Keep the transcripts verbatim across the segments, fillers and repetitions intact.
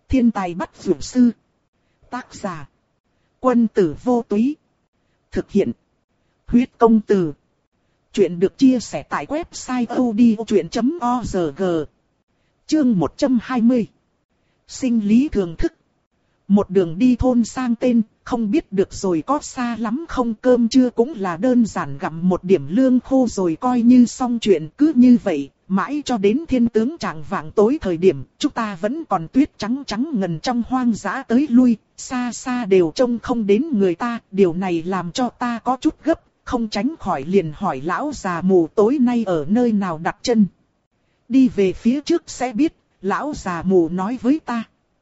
Thiên tài bắt dược sư. Tác giả. Quân tử vô túy. Thực hiện. Huyết công từ. Chuyện được chia sẻ tại website odchuyện chấm org. Chương một trăm hai mươi. Sinh lý thường thức. Một đường đi thôn sang tên, không biết được rồi có xa lắm không, cơm trưa cũng là đơn giản gặm một điểm lương khô rồi coi như xong chuyện. Cứ như vậy, mãi cho đến thiên tướng chạng vạng tối thời điểm, chúng ta vẫn còn tuyết trắng trắng ngần trong hoang dã tới lui, xa xa đều trông không đến người ta. Điều này làm cho ta có chút gấp, không tránh khỏi liền hỏi lão già mù tối nay ở nơi nào đặt chân. Đi về phía trước sẽ biết, lão già mù nói với ta.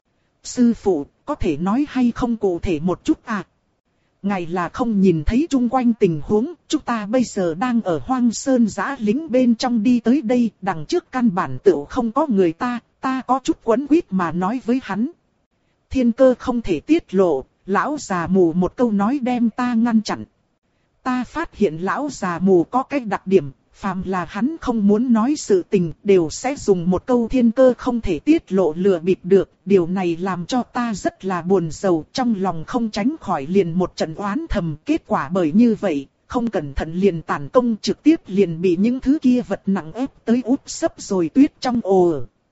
Sư phụ, có thể nói hay không cụ thể một chút à? Ngài là không nhìn thấy chung quanh tình huống, chúng ta bây giờ đang ở hoang sơn giã lính bên trong đi tới đây, đằng trước căn bản tựu không có người ta, ta có chút quấn quýt mà nói với hắn. Thiên cơ không thể tiết lộ, lão già mù một câu nói đem ta ngăn chặn. Ta phát hiện lão già mù có cái đặc điểm, phàm là hắn không muốn nói sự tình đều sẽ dùng một câu thiên cơ không thể tiết lộ lừa bịp được. Điều này làm cho ta rất là buồn rầu, trong lòng không tránh khỏi liền một trận oán thầm. Kết quả bởi như vậy, không cẩn thận liền tàn công, trực tiếp liền bị những thứ kia vật nặng ép tới úp sấp rồi tuyết trong ồ.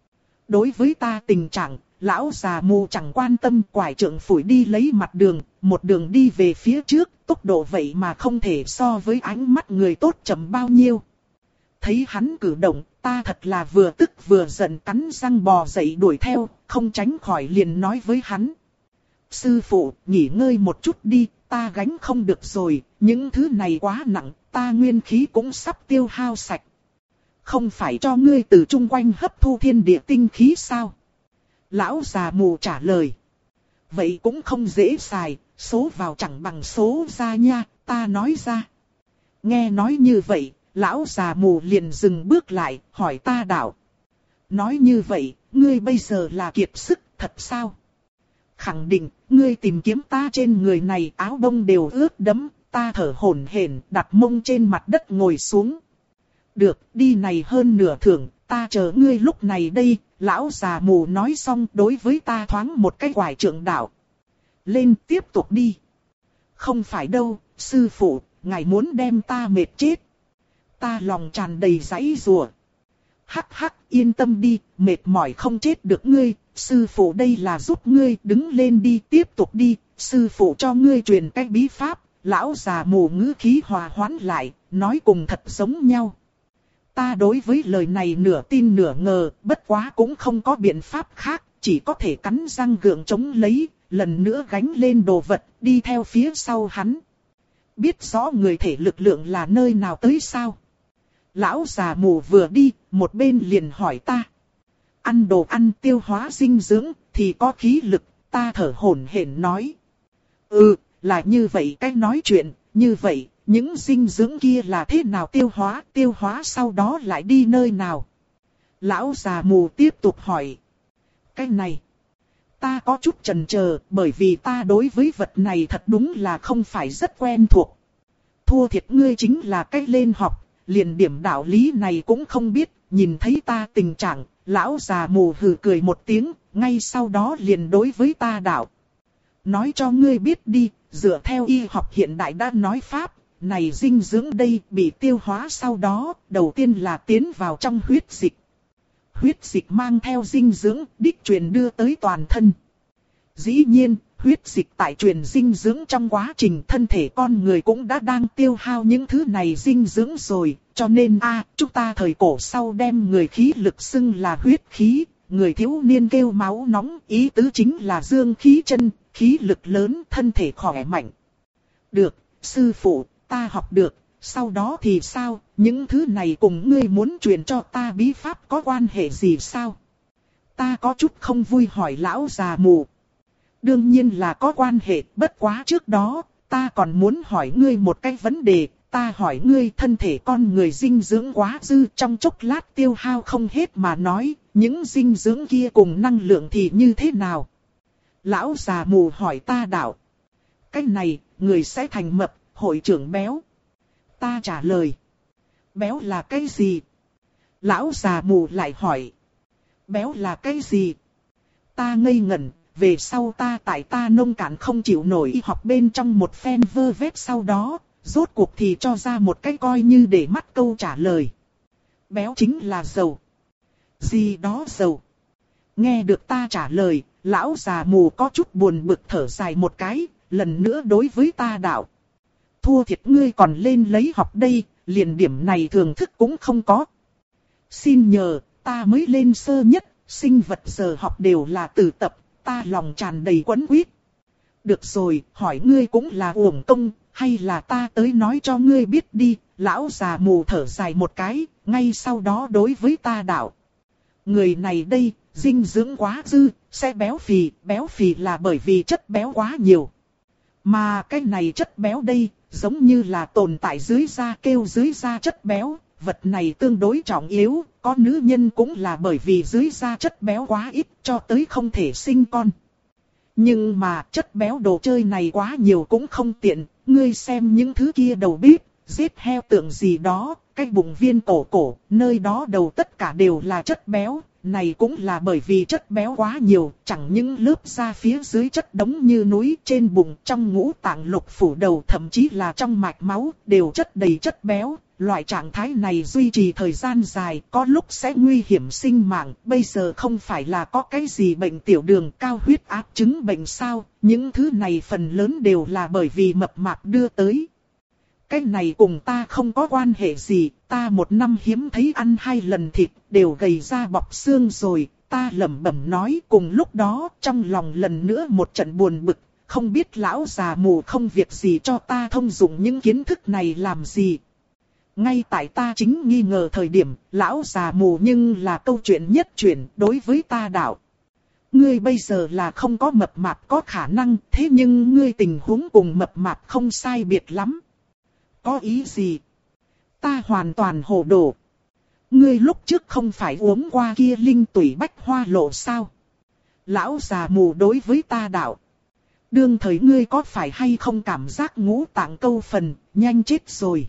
Đối với ta tình trạng, lão già mù chẳng quan tâm, quải trượng phủi đi lấy mặt đường, một đường đi về phía trước, tốc độ vậy mà không thể so với ánh mắt người tốt chậm bao nhiêu. Thấy hắn cử động, ta thật là vừa tức vừa giận, cắn răng bò dậy đuổi theo, không tránh khỏi liền nói với hắn. Sư phụ, nghỉ ngơi một chút đi, ta gánh không được rồi, những thứ này quá nặng, ta nguyên khí cũng sắp tiêu hao sạch. Không phải cho ngươi từ chung quanh hấp thu thiên địa tinh khí sao? Lão già mù trả lời. Vậy cũng không dễ xài, số vào chẳng bằng số ra nha, ta nói ra. Nghe nói như vậy, lão già mù liền dừng bước lại, hỏi ta đạo. Nói như vậy, ngươi bây giờ là kiệt sức, thật sao? Khẳng định, ngươi tìm kiếm ta trên người này áo bông đều ướt đẫm, ta thở hổn hển, đặt mông trên mặt đất ngồi xuống. Được, đi này hơn nửa thưởng, ta chờ ngươi lúc này đây. Lão già mù nói xong đối với ta thoáng một cái quải trượng đạo. Lên tiếp tục đi. Không phải đâu, sư phụ, ngài muốn đem ta mệt chết. Ta lòng tràn đầy giãy giụa. Hắc hắc, yên tâm đi, mệt mỏi không chết được ngươi, sư phụ đây là giúp ngươi, đứng lên đi, tiếp tục đi, sư phụ cho ngươi truyền cách bí pháp. Lão già mù ngữ khí hòa hoãn lại, nói cùng thật giống nhau. Ta đối với lời này nửa tin nửa ngờ, bất quá cũng không có biện pháp khác, chỉ có thể cắn răng gượng chống lấy, lần nữa gánh lên đồ vật, đi theo phía sau hắn. Biết rõ người thể lực lượng là nơi nào tới sao? Lão già mù vừa đi, một bên liền hỏi ta. Ăn đồ ăn tiêu hóa dinh dưỡng, thì có khí lực, ta thở hổn hển nói. Ừ, là như vậy cách nói chuyện, như vậy. Những dinh dưỡng kia là thế nào tiêu hóa, tiêu hóa sau đó lại đi nơi nào? Lão già mù tiếp tục hỏi. Cái này, ta có chút chần chờ, bởi vì ta đối với vật này thật đúng là không phải rất quen thuộc. Thua thiệt ngươi chính là cách lên học, liền điểm đạo lý này cũng không biết, nhìn thấy ta tình trạng, lão già mù hừ cười một tiếng, ngay sau đó liền đối với ta đạo. Nói cho ngươi biết đi, dựa theo y học hiện đại đã nói pháp. Này dinh dưỡng đây bị tiêu hóa sau đó, đầu tiên là tiến vào trong huyết dịch. Huyết dịch mang theo dinh dưỡng, đích truyền đưa tới toàn thân. Dĩ nhiên, huyết dịch tại truyền dinh dưỡng trong quá trình thân thể con người cũng đã đang tiêu hao những thứ này dinh dưỡng rồi. Cho nên a chúng ta thời cổ sau đem người khí lực xưng là huyết khí, người thiếu niên kêu máu nóng, ý tứ chính là dương khí chân, khí lực lớn, thân thể khỏe mạnh. Được, sư phụ. Ta học được, sau đó thì sao, những thứ này cùng ngươi muốn truyền cho ta bí pháp có quan hệ gì sao? Ta có chút không vui hỏi lão già mù. Đương nhiên là có quan hệ, bất quá trước đó, ta còn muốn hỏi ngươi một cái vấn đề, ta hỏi ngươi thân thể con người dinh dưỡng quá dư trong chốc lát tiêu hao không hết mà nói, những dinh dưỡng kia cùng năng lượng thì như thế nào? Lão già mù hỏi ta đạo. Cái này, người sẽ thành mập. Hội trưởng béo. Ta trả lời. Béo là cái gì? Lão già mù lại hỏi. Béo là cái gì? Ta ngây ngẩn, về sau ta tại ta nông cạn không chịu nổi y học bên trong một phen vơ vét sau đó, rốt cuộc thì cho ra một cái coi như để mắt câu trả lời. Béo chính là dầu. Gì đó dầu. Nghe được ta trả lời, lão già mù có chút buồn bực thở dài một cái, lần nữa đối với ta đạo. Thua thiệt ngươi còn lên lấy học đây, liền điểm này thường thức cũng không có. Xin nhờ, ta mới lên sơ nhất, sinh vật giờ học đều là từ tập, ta lòng tràn đầy quấn quýt. Được rồi, hỏi ngươi cũng là uổng công, hay là ta tới nói cho ngươi biết đi, lão già mù thở dài một cái, ngay sau đó đối với ta đạo. Người này đây, dinh dưỡng quá dư, sẽ béo phì, béo phì là bởi vì chất béo quá nhiều. Mà cái này chất béo đây, giống như là tồn tại dưới da kêu dưới da chất béo, vật này tương đối trọng yếu, có nữ nhân cũng là bởi vì dưới da chất béo quá ít cho tới không thể sinh con. Nhưng mà chất béo đồ chơi này quá nhiều cũng không tiện, ngươi xem những thứ kia đầu bếp, giết heo tượng gì đó, cái bụng viên cổ cổ, nơi đó đầu tất cả đều là chất béo. Này cũng là bởi vì chất béo quá nhiều, chẳng những lớp da phía dưới chất đống như núi, trên bụng, trong ngũ tạng lục phủ đầu, thậm chí là trong mạch máu, đều chất đầy chất béo. Loại trạng thái này duy trì thời gian dài, có lúc sẽ nguy hiểm sinh mạng. Bây giờ không phải là có cái gì bệnh tiểu đường, cao huyết áp, chứng bệnh sao, những thứ này phần lớn đều là bởi vì mập mạp đưa tới. Cái này cùng ta không có quan hệ gì, ta một năm hiếm thấy ăn hai lần thịt, đều gầy ra bọc xương rồi, ta lẩm bẩm nói. Cùng lúc đó, trong lòng lần nữa một trận buồn bực, không biết lão già mù không việc gì cho ta thông dụng những kiến thức này làm gì. Ngay tại ta chính nghi ngờ thời điểm, lão già mù nhưng là câu chuyện nhất chuyển đối với ta đạo. Ngươi bây giờ là không có mập mạp có khả năng, thế nhưng ngươi tình huống cùng mập mạp không sai biệt lắm. Có ý gì? Ta hoàn toàn hồ đồ. Ngươi lúc trước không phải uống qua kia linh tủy bách hoa lộ sao? Lão già mù đối với ta đạo. Đương thời ngươi có phải hay không cảm giác ngũ tạng câu phần, nhanh chết rồi?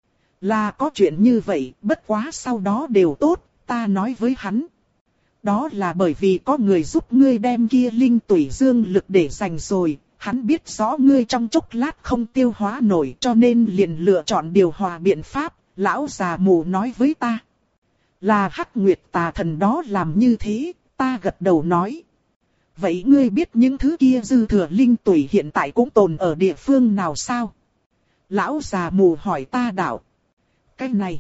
Là có chuyện như vậy, bất quá sau đó đều tốt, ta nói với hắn. Đó là bởi vì có người giúp ngươi đem kia linh tủy dương lực để dành rồi. Hắn biết rõ ngươi trong chốc lát không tiêu hóa nổi cho nên liền lựa chọn điều hòa biện pháp, lão già mù nói với ta. Là Hắc Nguyệt tà thần đó làm như thế, ta gật đầu nói. Vậy ngươi biết những thứ kia dư thừa linh tủy hiện tại cũng tồn ở địa phương nào sao? Lão già mù hỏi ta đạo. Cái này,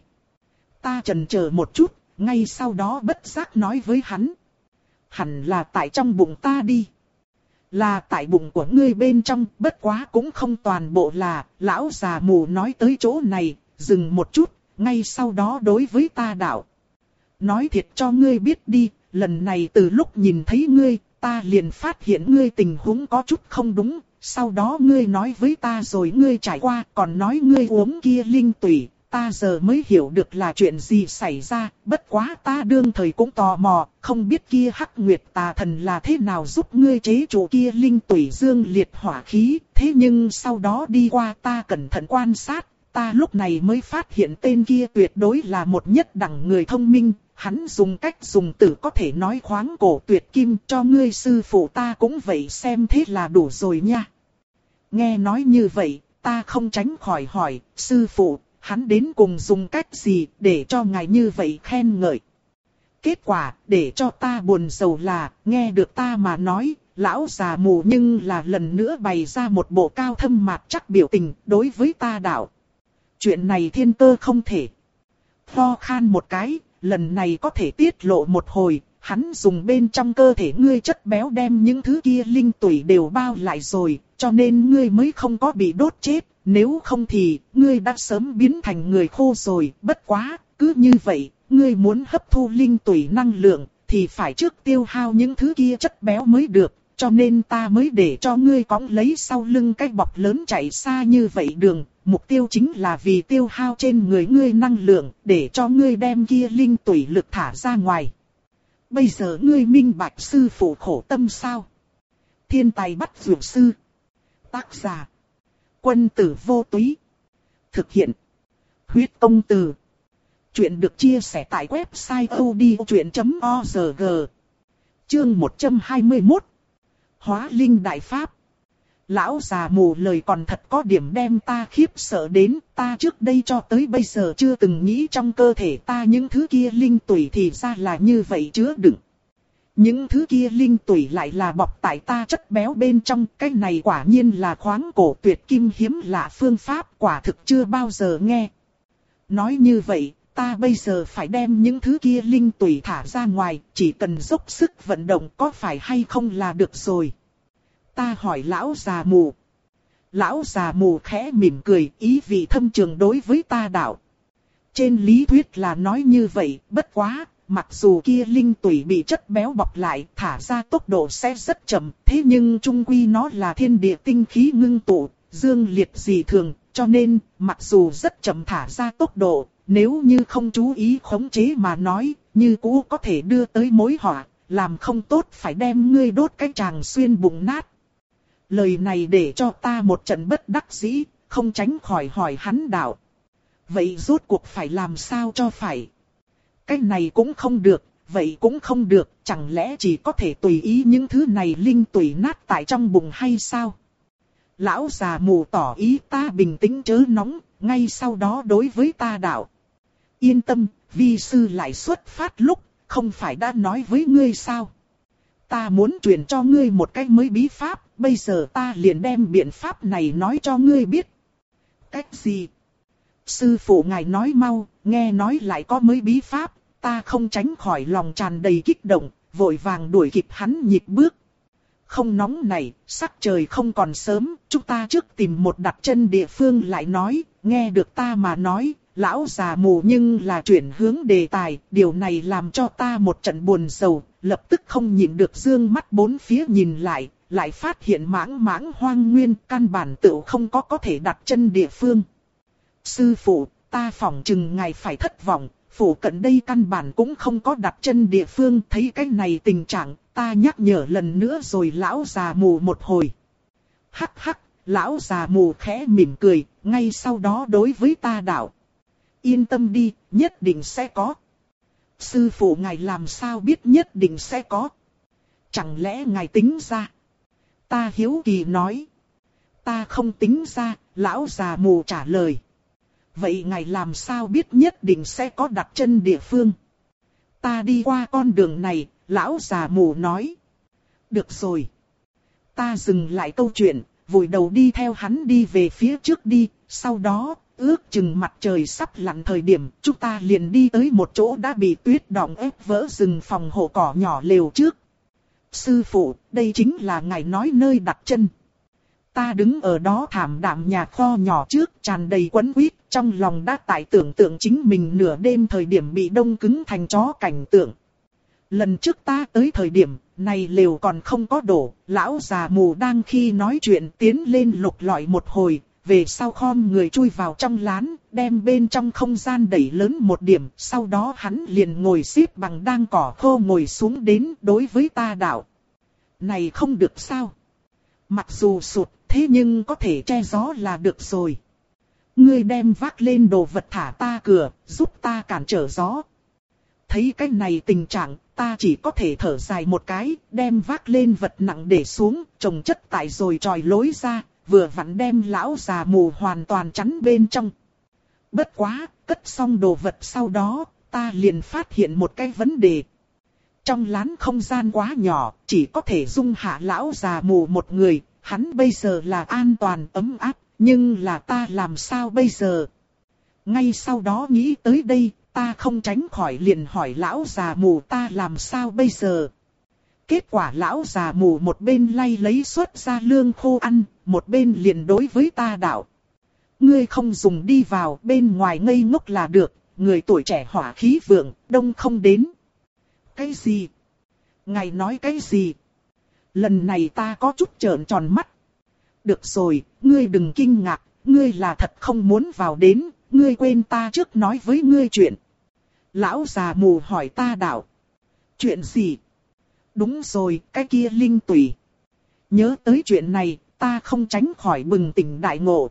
ta chần chờ một chút, ngay sau đó bất giác nói với hắn. Hẳn là tại trong bụng ta đi. Là tại bụng của ngươi bên trong, bất quá cũng không toàn bộ là, lão già mù nói tới chỗ này, dừng một chút, ngay sau đó đối với ta đạo. Nói thiệt cho ngươi biết đi, lần này từ lúc nhìn thấy ngươi, ta liền phát hiện ngươi tình huống có chút không đúng, sau đó ngươi nói với ta rồi ngươi trải qua, còn nói ngươi uống kia linh tủy. Ta giờ mới hiểu được là chuyện gì xảy ra, bất quá ta đương thời cũng tò mò, không biết kia Hắc Nguyệt tà thần là thế nào giúp ngươi chế trụ kia linh tủy dương liệt hỏa khí, thế nhưng sau đó đi qua ta cẩn thận quan sát, ta lúc này mới phát hiện tên kia tuyệt đối là một nhất đẳng người thông minh, hắn dùng cách dùng từ có thể nói khoáng cổ tuyệt kim cho ngươi sư phụ ta cũng vậy xem thế là đủ rồi nha. Nghe nói như vậy, ta không tránh khỏi hỏi, sư phụ, hắn đến cùng dùng cách gì để cho ngài như vậy khen ngợi. Kết quả, để cho ta buồn rầu là, nghe được ta mà nói, lão già mù nhưng là lần nữa bày ra một bộ cao thâm mạt chắc biểu tình đối với ta đạo. Chuyện này thiên cơ không thể. Ho khan một cái, lần này có thể tiết lộ một hồi, hắn dùng bên trong cơ thể ngươi chất béo đem những thứ kia linh tủy đều bao lại rồi, cho nên ngươi mới không có bị đốt chết. Nếu không thì, ngươi đã sớm biến thành người khô rồi, bất quá, cứ như vậy, ngươi muốn hấp thu linh tủy năng lượng, thì phải trước tiêu hao những thứ kia chất béo mới được, cho nên ta mới để cho ngươi cõng lấy sau lưng cái bọc lớn chạy xa như vậy đường, mục tiêu chính là vì tiêu hao trên người ngươi năng lượng, để cho ngươi đem kia linh tủy lực thả ra ngoài. Bây giờ ngươi minh bạch sư phụ khổ tâm sao? Thiên tài bắt dược sư. Tác giả. Quân tử vô túy. Thực hiện. Huyết công từ. Chuyện được chia sẻ tại website odchuyện chấm org. Chương một trăm hai mươi mốt. Hóa linh đại pháp. Lão già mù lời còn thật có điểm đem ta khiếp sợ đến, ta trước đây cho tới bây giờ chưa từng nghĩ trong cơ thể ta những thứ kia linh tủy thì ra là như vậy chứa đựng. Những thứ kia linh tủy lại là bọc tại ta chất béo bên trong, cái này quả nhiên là khoáng cổ tuyệt kim hiếm lạ phương pháp, quả thực chưa bao giờ nghe. Nói như vậy, ta bây giờ phải đem những thứ kia linh tủy thả ra ngoài, chỉ cần dốc sức vận động có phải hay không là được rồi. Ta hỏi lão già mù. Lão già mù khẽ mỉm cười, ý vị thâm trường đối với ta đạo. Trên lý thuyết là nói như vậy, bất quá, mặc dù kia linh tủy bị chất béo bọc lại, thả ra tốc độ sẽ rất chậm, thế nhưng chung quy nó là thiên địa tinh khí ngưng tụ, dương liệt dị thường, cho nên, mặc dù rất chậm thả ra tốc độ, nếu như không chú ý khống chế mà nói, như cũ có thể đưa tới mối họa, làm không tốt phải đem ngươi đốt cái tràng xuyên bụng nát. Lời này để cho ta một trận bất đắc dĩ, không tránh khỏi hỏi hắn đạo. Vậy rốt cuộc phải làm sao cho phải? Cái này cũng không được, vậy cũng không được, chẳng lẽ chỉ có thể tùy ý những thứ này linh tùy nát tại trong bụng hay sao? Lão già mù tỏ ý ta bình tĩnh chớ nóng, ngay sau đó đối với ta đạo. Yên tâm, vi sư lại xuất phát lúc, không phải đã nói với ngươi sao? Ta muốn truyền cho ngươi một cái mới bí pháp, bây giờ ta liền đem biện pháp này nói cho ngươi biết. Cách gì? Sư phụ ngài nói mau, nghe nói lại có mới bí pháp, ta không tránh khỏi lòng tràn đầy kích động, vội vàng đuổi kịp hắn nhịp bước. Không nóng này, sắc trời không còn sớm, chúng ta trước tìm một đặt chân địa phương lại nói, nghe được ta mà nói, lão già mù nhưng là chuyển hướng đề tài, điều này làm cho ta một trận buồn sầu, lập tức không nhịn được dương mắt bốn phía nhìn lại, lại phát hiện mãng mãng hoang nguyên, căn bản tựu không có có thể đặt chân địa phương. Sư phụ, ta phỏng chừng ngài phải thất vọng, phủ cận đây căn bản cũng không có đặt chân địa phương, thấy cái này tình trạng, ta nhắc nhở lần nữa rồi lão già mù một hồi. Hắc hắc, lão già mù khẽ mỉm cười, ngay sau đó đối với ta đạo. Yên tâm đi, nhất định sẽ có. Sư phụ ngài làm sao biết nhất định sẽ có? Chẳng lẽ ngài tính ra? Ta hiếu kỳ nói. Ta không tính ra, lão già mù trả lời. Vậy ngài làm sao biết nhất định sẽ có đặt chân địa phương? Ta đi qua con đường này, lão già mù nói. Được rồi. Ta dừng lại câu chuyện, vùi đầu đi theo hắn đi về phía trước đi, sau đó, ước chừng mặt trời sắp lặn thời điểm, chúng ta liền đi tới một chỗ đã bị tuyết đọng ép vỡ rừng phòng hộ cỏ nhỏ lều trước. Sư phụ, đây chính là ngài nói nơi đặt chân. Ta đứng ở đó thảm đạm nhà kho nhỏ trước, tràn đầy quấn quýt, trong lòng đã tại tưởng tượng chính mình nửa đêm thời điểm bị đông cứng thành chó cảnh tượng. Lần trước ta tới thời điểm, này lều còn không có đổ, lão già mù đang khi nói chuyện tiến lên lục lọi một hồi, về sau khom người chui vào trong lán, đem bên trong không gian đẩy lớn một điểm, sau đó hắn liền ngồi xếp bằng đang cỏ khô ngồi xuống đến đối với ta đạo. Này không được sao? Mặc dù sụt, thế nhưng có thể che gió là được rồi. Ngươi đem vác lên đồ vật thả ta cửa, giúp ta cản trở gió. Thấy cái này tình trạng, ta chỉ có thể thở dài một cái, đem vác lên vật nặng để xuống, trồng chất tại rồi tròi lối ra, vừa vặn đem lão già mù hoàn toàn chắn bên trong. Bất quá, cất xong đồ vật sau đó, ta liền phát hiện một cái vấn đề. Trong lán không gian quá nhỏ, chỉ có thể dung hạ lão già mù một người, hắn bây giờ là an toàn ấm áp, nhưng là ta làm sao bây giờ? Ngay sau đó nghĩ tới đây, ta không tránh khỏi liền hỏi lão già mù ta làm sao bây giờ? Kết quả lão già mù một bên lay lấy xuất ra lương khô ăn, một bên liền đối với ta đạo. Ngươi không dùng đi vào, bên ngoài ngây ngốc là được, người tuổi trẻ hỏa khí vượng, đông không đến. Cái gì? Ngài nói cái gì? Lần này ta có chút trợn tròn mắt. Được rồi, ngươi đừng kinh ngạc, ngươi là thật không muốn vào đến, ngươi quên ta trước nói với ngươi chuyện. Lão già mù hỏi ta đạo. Chuyện gì? Đúng rồi, cái kia linh tủy. Nhớ tới chuyện này, ta không tránh khỏi bừng tỉnh đại ngộ.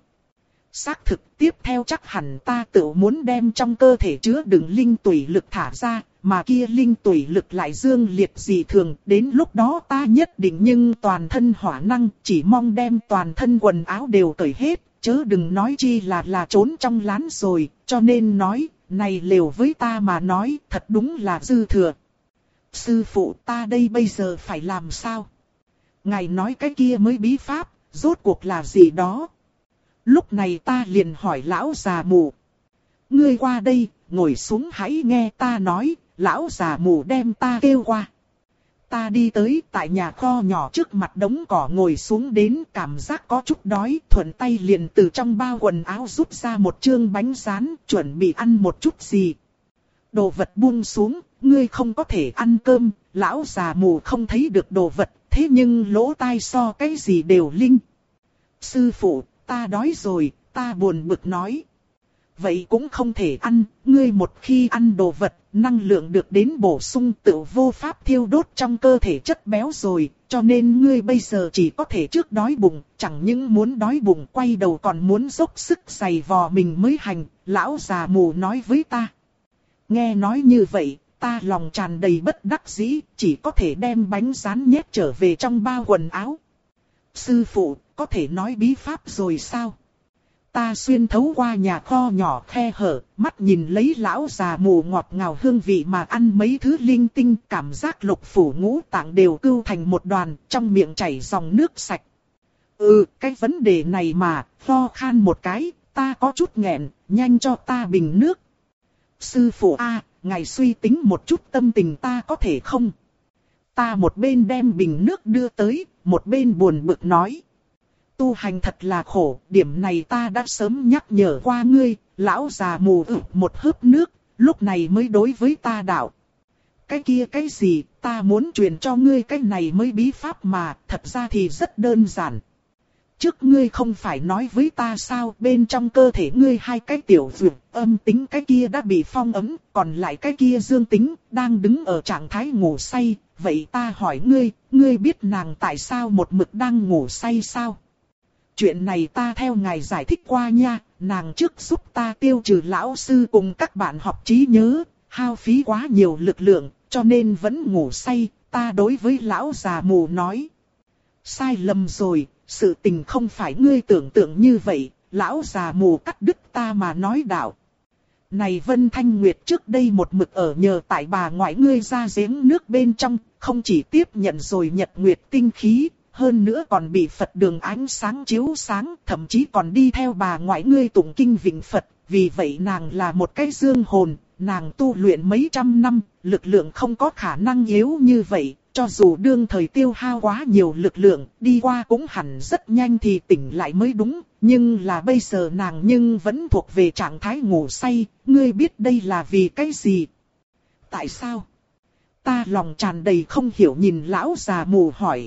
Xác thực tiếp theo chắc hẳn ta tự muốn đem trong cơ thể chứa đựng linh tủy lực thả ra, mà kia linh tủy lực lại dương liệt dị thường, đến lúc đó ta nhất định nhưng toàn thân hỏa năng, chỉ mong đem toàn thân quần áo đều cởi hết, chớ đừng nói chi là là trốn trong lán rồi, cho nên nói, này lều với ta mà nói, thật đúng là dư thừa. Sư phụ, ta đây bây giờ phải làm sao? Ngài nói cái kia mới bí pháp, rốt cuộc là gì đó? Lúc này ta liền hỏi lão già mù. Ngươi qua đây, ngồi xuống hãy nghe ta nói, lão già mù đem ta kêu qua. Ta đi tới tại nhà kho nhỏ trước mặt đống cỏ ngồi xuống đến, cảm giác có chút đói, thuận tay liền từ trong bao quần áo rút ra một chương bánh rán, chuẩn bị ăn một chút gì. Đồ vật buông xuống, ngươi không có thể ăn cơm, lão già mù không thấy được đồ vật, thế nhưng lỗ tai so cái gì đều linh. Sư phụ, ta đói rồi, ta buồn bực nói. Vậy cũng không thể ăn, ngươi một khi ăn đồ vật, năng lượng được đến bổ sung tự vô pháp thiêu đốt trong cơ thể chất béo rồi, cho nên ngươi bây giờ chỉ có thể trước đói bụng, chẳng những muốn đói bụng quay đầu còn muốn dốc sức giày vò mình mới hành, lão già mù nói với ta. Nghe nói như vậy, ta lòng tràn đầy bất đắc dĩ, chỉ có thể đem bánh rán nhét trở về trong bao quần áo. Sư phụ, có thể nói bí pháp rồi sao? Ta xuyên thấu qua nhà kho nhỏ khe hở, mắt nhìn lấy lão già mù ngọt ngào hương vị mà ăn mấy thứ linh tinh, cảm giác lục phủ ngũ tạng đều cưu thành một đoàn, trong miệng chảy dòng nước sạch. Ừ, cái vấn đề này mà, ho khan một cái, ta có chút nghẹn, nhanh cho ta bình nước. Sư phụ a, à, ngài suy tính một chút tâm tình ta có thể không? Ta một bên đem bình nước đưa tới, một bên buồn bực nói. Tu hành thật là khổ, điểm này ta đã sớm nhắc nhở qua ngươi, lão già mù ực một hớp nước, lúc này mới đối với ta đạo. Cái kia cái gì, ta muốn truyền cho ngươi cái này mới bí pháp mà, thật ra thì rất đơn giản. Trước ngươi không phải nói với ta sao, bên trong cơ thể ngươi hai cái tiểu dược, âm tính cái kia đã bị phong ấm, còn lại cái kia dương tính, đang đứng ở trạng thái ngủ say, vậy ta hỏi ngươi, ngươi biết nàng tại sao một mực đang ngủ say sao? Chuyện này ta theo ngài giải thích qua nha, nàng trước giúp ta tiêu trừ lão sư cùng các bạn học trí nhớ, hao phí quá nhiều lực lượng, cho nên vẫn ngủ say, ta đối với lão già mù nói. Sai lầm rồi, sự tình không phải ngươi tưởng tượng như vậy, lão già mù cắt đứt ta mà nói đạo. Này Vân Thanh Nguyệt trước đây một mực ở nhờ tại bà ngoại ngươi ra giếng nước bên trong, không chỉ tiếp nhận rồi nhật nguyệt tinh khí, hơn nữa còn bị Phật đường ánh sáng chiếu sáng, thậm chí còn đi theo bà ngoại ngươi tụng kinh vịnh Phật, vì vậy nàng là một cái dương hồn, nàng tu luyện mấy trăm năm, lực lượng không có khả năng yếu như vậy, cho dù đương thời tiêu hao quá nhiều lực lượng, đi qua cũng hẳn rất nhanh thì tỉnh lại mới đúng, nhưng là bây giờ nàng nhưng vẫn thuộc về trạng thái ngủ say, ngươi biết đây là vì cái gì? Tại sao? Ta lòng tràn đầy không hiểu nhìn lão già mù hỏi.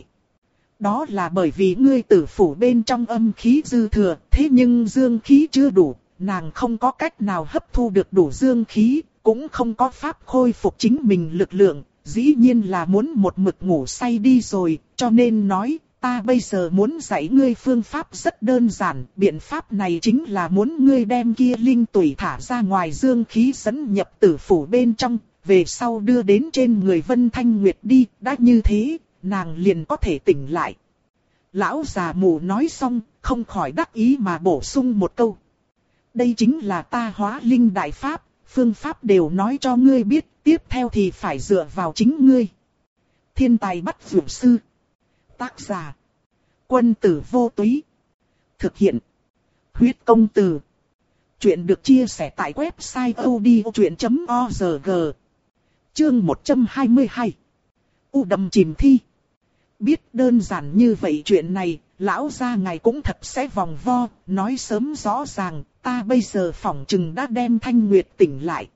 Đó là bởi vì ngươi tử phủ bên trong âm khí dư thừa, thế nhưng dương khí chưa đủ, nàng không có cách nào hấp thu được đủ dương khí, cũng không có pháp khôi phục chính mình lực lượng, dĩ nhiên là muốn một mực ngủ say đi rồi, cho nên nói, ta bây giờ muốn dạy ngươi phương pháp rất đơn giản, biện pháp này chính là muốn ngươi đem kia linh tủy thả ra ngoài dương khí dẫn nhập tử phủ bên trong, về sau đưa đến trên người Vân Thanh Nguyệt đi, đã như thế, nàng liền có thể tỉnh lại. Lão già mù nói xong, không khỏi đắc ý mà bổ sung một câu. Đây chính là ta hóa linh đại pháp, phương pháp đều nói cho ngươi biết, tiếp theo thì phải dựa vào chính ngươi. Thiên tài bắt dược sư. Tác giả. Quân tử vô túy. Thực hiện. Huyết công từ. Chuyện được chia sẻ tại website odchuyện chấm org. Chương một trăm hai mươi hai. U đầm chìm thi. Biết đơn giản như vậy chuyện này, lão gia ngài cũng thật sẽ vòng vo, nói sớm rõ ràng, ta bây giờ phỏng chừng đã đem Thanh Nguyệt tỉnh lại.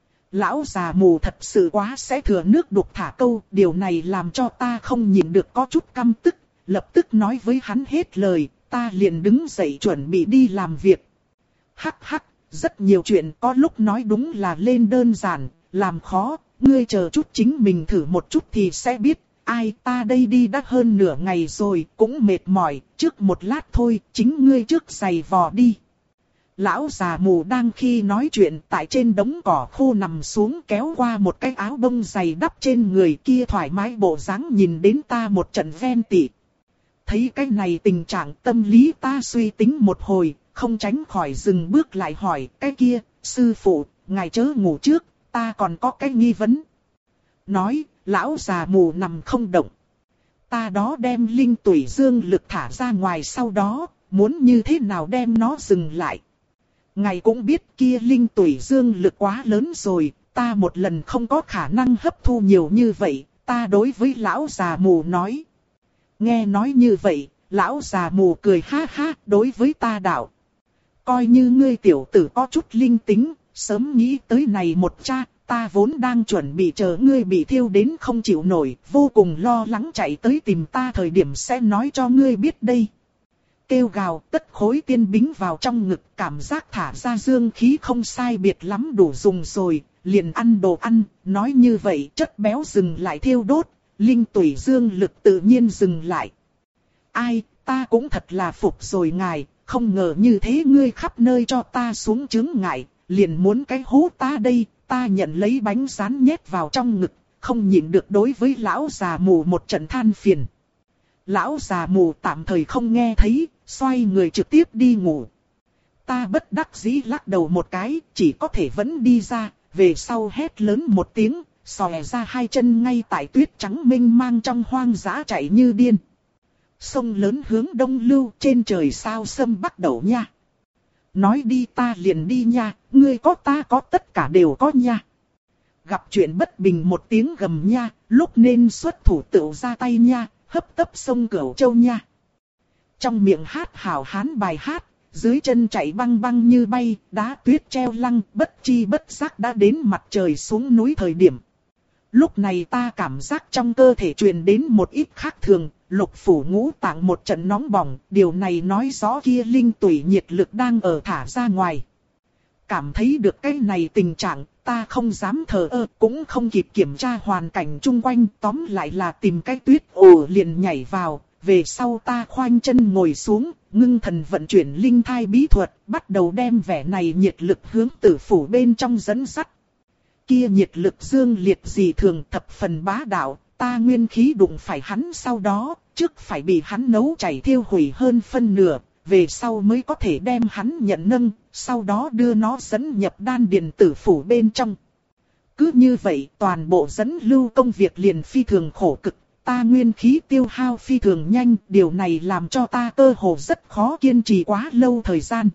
Lão già mù thật sự quá sẽ thừa nước đục thả câu, điều này làm cho ta không nhìn được có chút căm tức, lập tức nói với hắn hết lời, ta liền đứng dậy chuẩn bị đi làm việc. Hắc hắc, rất nhiều chuyện có lúc nói đúng là lên đơn giản, làm khó, ngươi chờ chút chính mình thử một chút thì sẽ biết. Ai, ta đây đi đã hơn nửa ngày rồi, cũng mệt mỏi, trước một lát thôi, chính ngươi trước giày vò đi. Lão già mù đang khi nói chuyện tại trên đống cỏ khô nằm xuống kéo qua một cái áo bông dày đắp trên người kia thoải mái bộ dáng nhìn đến ta một trận ven tị. Thấy cái này tình trạng tâm lý ta suy tính một hồi, không tránh khỏi dừng bước lại hỏi cái kia, sư phụ, ngài chớ ngủ trước, ta còn có cái nghi vấn. Nói, lão già mù nằm không động. Ta đó đem linh tủy dương lực thả ra ngoài sau đó, muốn như thế nào đem nó dừng lại. Ngài cũng biết kia linh tủy dương lực quá lớn rồi, ta một lần không có khả năng hấp thu nhiều như vậy, ta đối với lão già mù nói. Nghe nói như vậy, lão già mù cười ha ha đối với ta đạo. Coi như ngươi tiểu tử có chút linh tính, sớm nghĩ tới này một cha, ta vốn đang chuẩn bị chờ ngươi bị thiêu đến không chịu nổi, vô cùng lo lắng chạy tới tìm ta thời điểm sẽ nói cho ngươi biết đây. Kêu gào tất khối tiên bính vào trong ngực, cảm giác thả ra dương khí không sai biệt lắm đủ dùng rồi, liền ăn đồ ăn, nói như vậy chất béo dừng lại thiêu đốt, linh tủy dương lực tự nhiên dừng lại. Ai, ta cũng thật là phục rồi ngài, không ngờ như thế ngươi khắp nơi cho ta xuống chứng ngại, liền muốn cái hố ta đây, ta nhận lấy bánh rán nhét vào trong ngực, không nhịn được đối với lão già mù một trận than phiền. Lão già mù tạm thời không nghe thấy, xoay người trực tiếp đi ngủ. Ta bất đắc dĩ lắc đầu một cái, chỉ có thể vẫn đi ra, về sau hét lớn một tiếng, xòe ra hai chân ngay tại tuyết trắng mênh mang trong hoang dã chạy như điên. Sông lớn hướng đông lưu trên trời sao sâm bắt đầu nha. Nói đi ta liền đi nha, ngươi có ta có tất cả đều có nha. Gặp chuyện bất bình một tiếng gầm nha, lúc nên xuất thủ tựu ra tay nha, hấp tấp sông Cửu Châu nha. Trong miệng hát hào hán bài hát, dưới chân chạy băng băng như bay, đá tuyết treo lăng, bất chi bất giác đã đến mặt trời xuống núi thời điểm. Lúc này ta cảm giác trong cơ thể truyền đến một ít khác thường, lục phủ ngũ tạng một trận nóng bỏng, điều này nói rõ kia linh tủy nhiệt lực đang ở thả ra ngoài. Cảm thấy được cái này tình trạng, ta không dám thờ ơ, cũng không kịp kiểm tra hoàn cảnh chung quanh, tóm lại là tìm cái tuyết ổ liền nhảy vào, về sau ta khoanh chân ngồi xuống, ngưng thần vận chuyển linh thai bí thuật, bắt đầu đem vẻ này nhiệt lực hướng tử phủ bên trong dẫn dắt. Kia nhiệt lực dương liệt dị thường thập phần bá đạo, ta nguyên khí đụng phải hắn sau đó, trước phải bị hắn nấu chảy thiêu hủy hơn phân nửa, về sau mới có thể đem hắn nhận nâng, sau đó đưa nó dẫn nhập đan điền tử phủ bên trong. Cứ như vậy toàn bộ dẫn lưu công việc liền phi thường khổ cực, ta nguyên khí tiêu hao phi thường nhanh, điều này làm cho ta cơ hồ rất khó kiên trì quá lâu thời gian.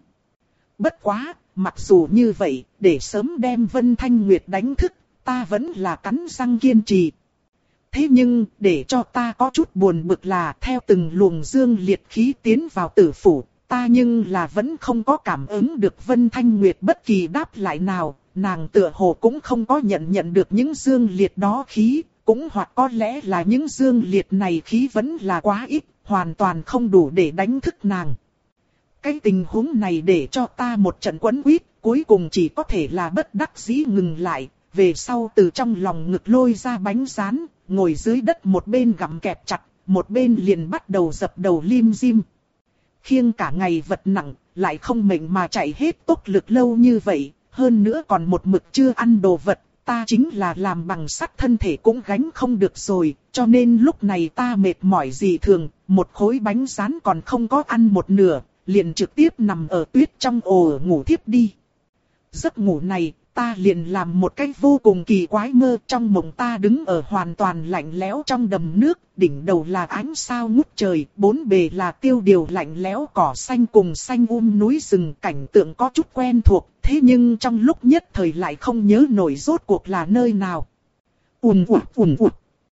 Bất quá, mặc dù như vậy, để sớm đem Vân Thanh Nguyệt đánh thức, ta vẫn là cắn răng kiên trì. Thế nhưng, để cho ta có chút buồn bực là theo từng luồng dương liệt khí tiến vào tử phủ, ta nhưng là vẫn không có cảm ứng được Vân Thanh Nguyệt bất kỳ đáp lại nào, nàng tựa hồ cũng không có nhận nhận được những dương liệt đó khí, cũng hoặc có lẽ là những dương liệt này khí vẫn là quá ít, hoàn toàn không đủ để đánh thức nàng. Cái tình huống này để cho ta một trận quấn quýt, cuối cùng chỉ có thể là bất đắc dĩ ngừng lại, về sau từ trong lòng ngực lôi ra bánh rán, ngồi dưới đất một bên gặm kẹp chặt, một bên liền bắt đầu dập đầu lim dim. Khiêng cả ngày vật nặng, lại không mệnh mà chạy hết tốc lực lâu như vậy, hơn nữa còn một mực chưa ăn đồ vật, ta chính là làm bằng sắt thân thể cũng gánh không được rồi, cho nên lúc này ta mệt mỏi dị thường, một khối bánh rán còn không có ăn một nửa, liền trực tiếp nằm ở tuyết trong ổ ngủ thiếp đi. Giấc ngủ này, ta liền làm một cách vô cùng kỳ quái mơ, trong mộng ta đứng ở hoàn toàn lạnh lẽo trong đầm nước, đỉnh đầu là ánh sao ngút trời, bốn bề là tiêu điều lạnh lẽo cỏ xanh cùng xanh um núi rừng, cảnh tượng có chút quen thuộc, thế nhưng trong lúc nhất thời lại không nhớ nổi rốt cuộc là nơi nào. Ùn ụt ùn ụt.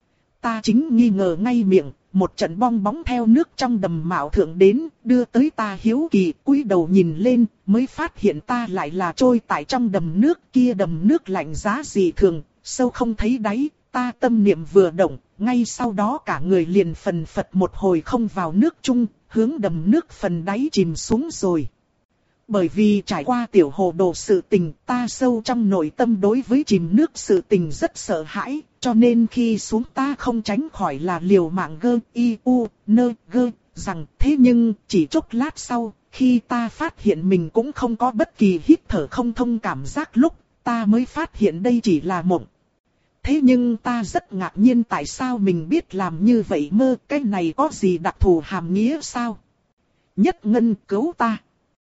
Ta chính nghi ngờ ngay miệng, một trận bong bóng theo nước trong đầm mạo thượng đến, đưa tới ta hiếu kỳ, cúi đầu nhìn lên, mới phát hiện ta lại là trôi tại trong đầm nước, kia đầm nước lạnh giá dị thường, sâu không thấy đáy, ta tâm niệm vừa động, ngay sau đó cả người liền phần phật một hồi không vào nước chung, hướng đầm nước phần đáy chìm xuống rồi. Bởi vì trải qua tiểu hồ đồ sự tình, ta sâu trong nội tâm đối với chìm nước sự tình rất sợ hãi, cho nên khi xuống ta không tránh khỏi là liều mạng gơ, y, u, nơ, gơ, rằng thế nhưng chỉ chốc lát sau, Khi ta phát hiện mình cũng không có bất kỳ hít thở không thông cảm giác lúc, ta mới phát hiện đây chỉ là mộng. Thế nhưng ta rất ngạc nhiên tại sao mình biết làm như vậy mơ, cái này có gì đặc thù hàm nghĩa sao? Nhất Ngân cứu ta.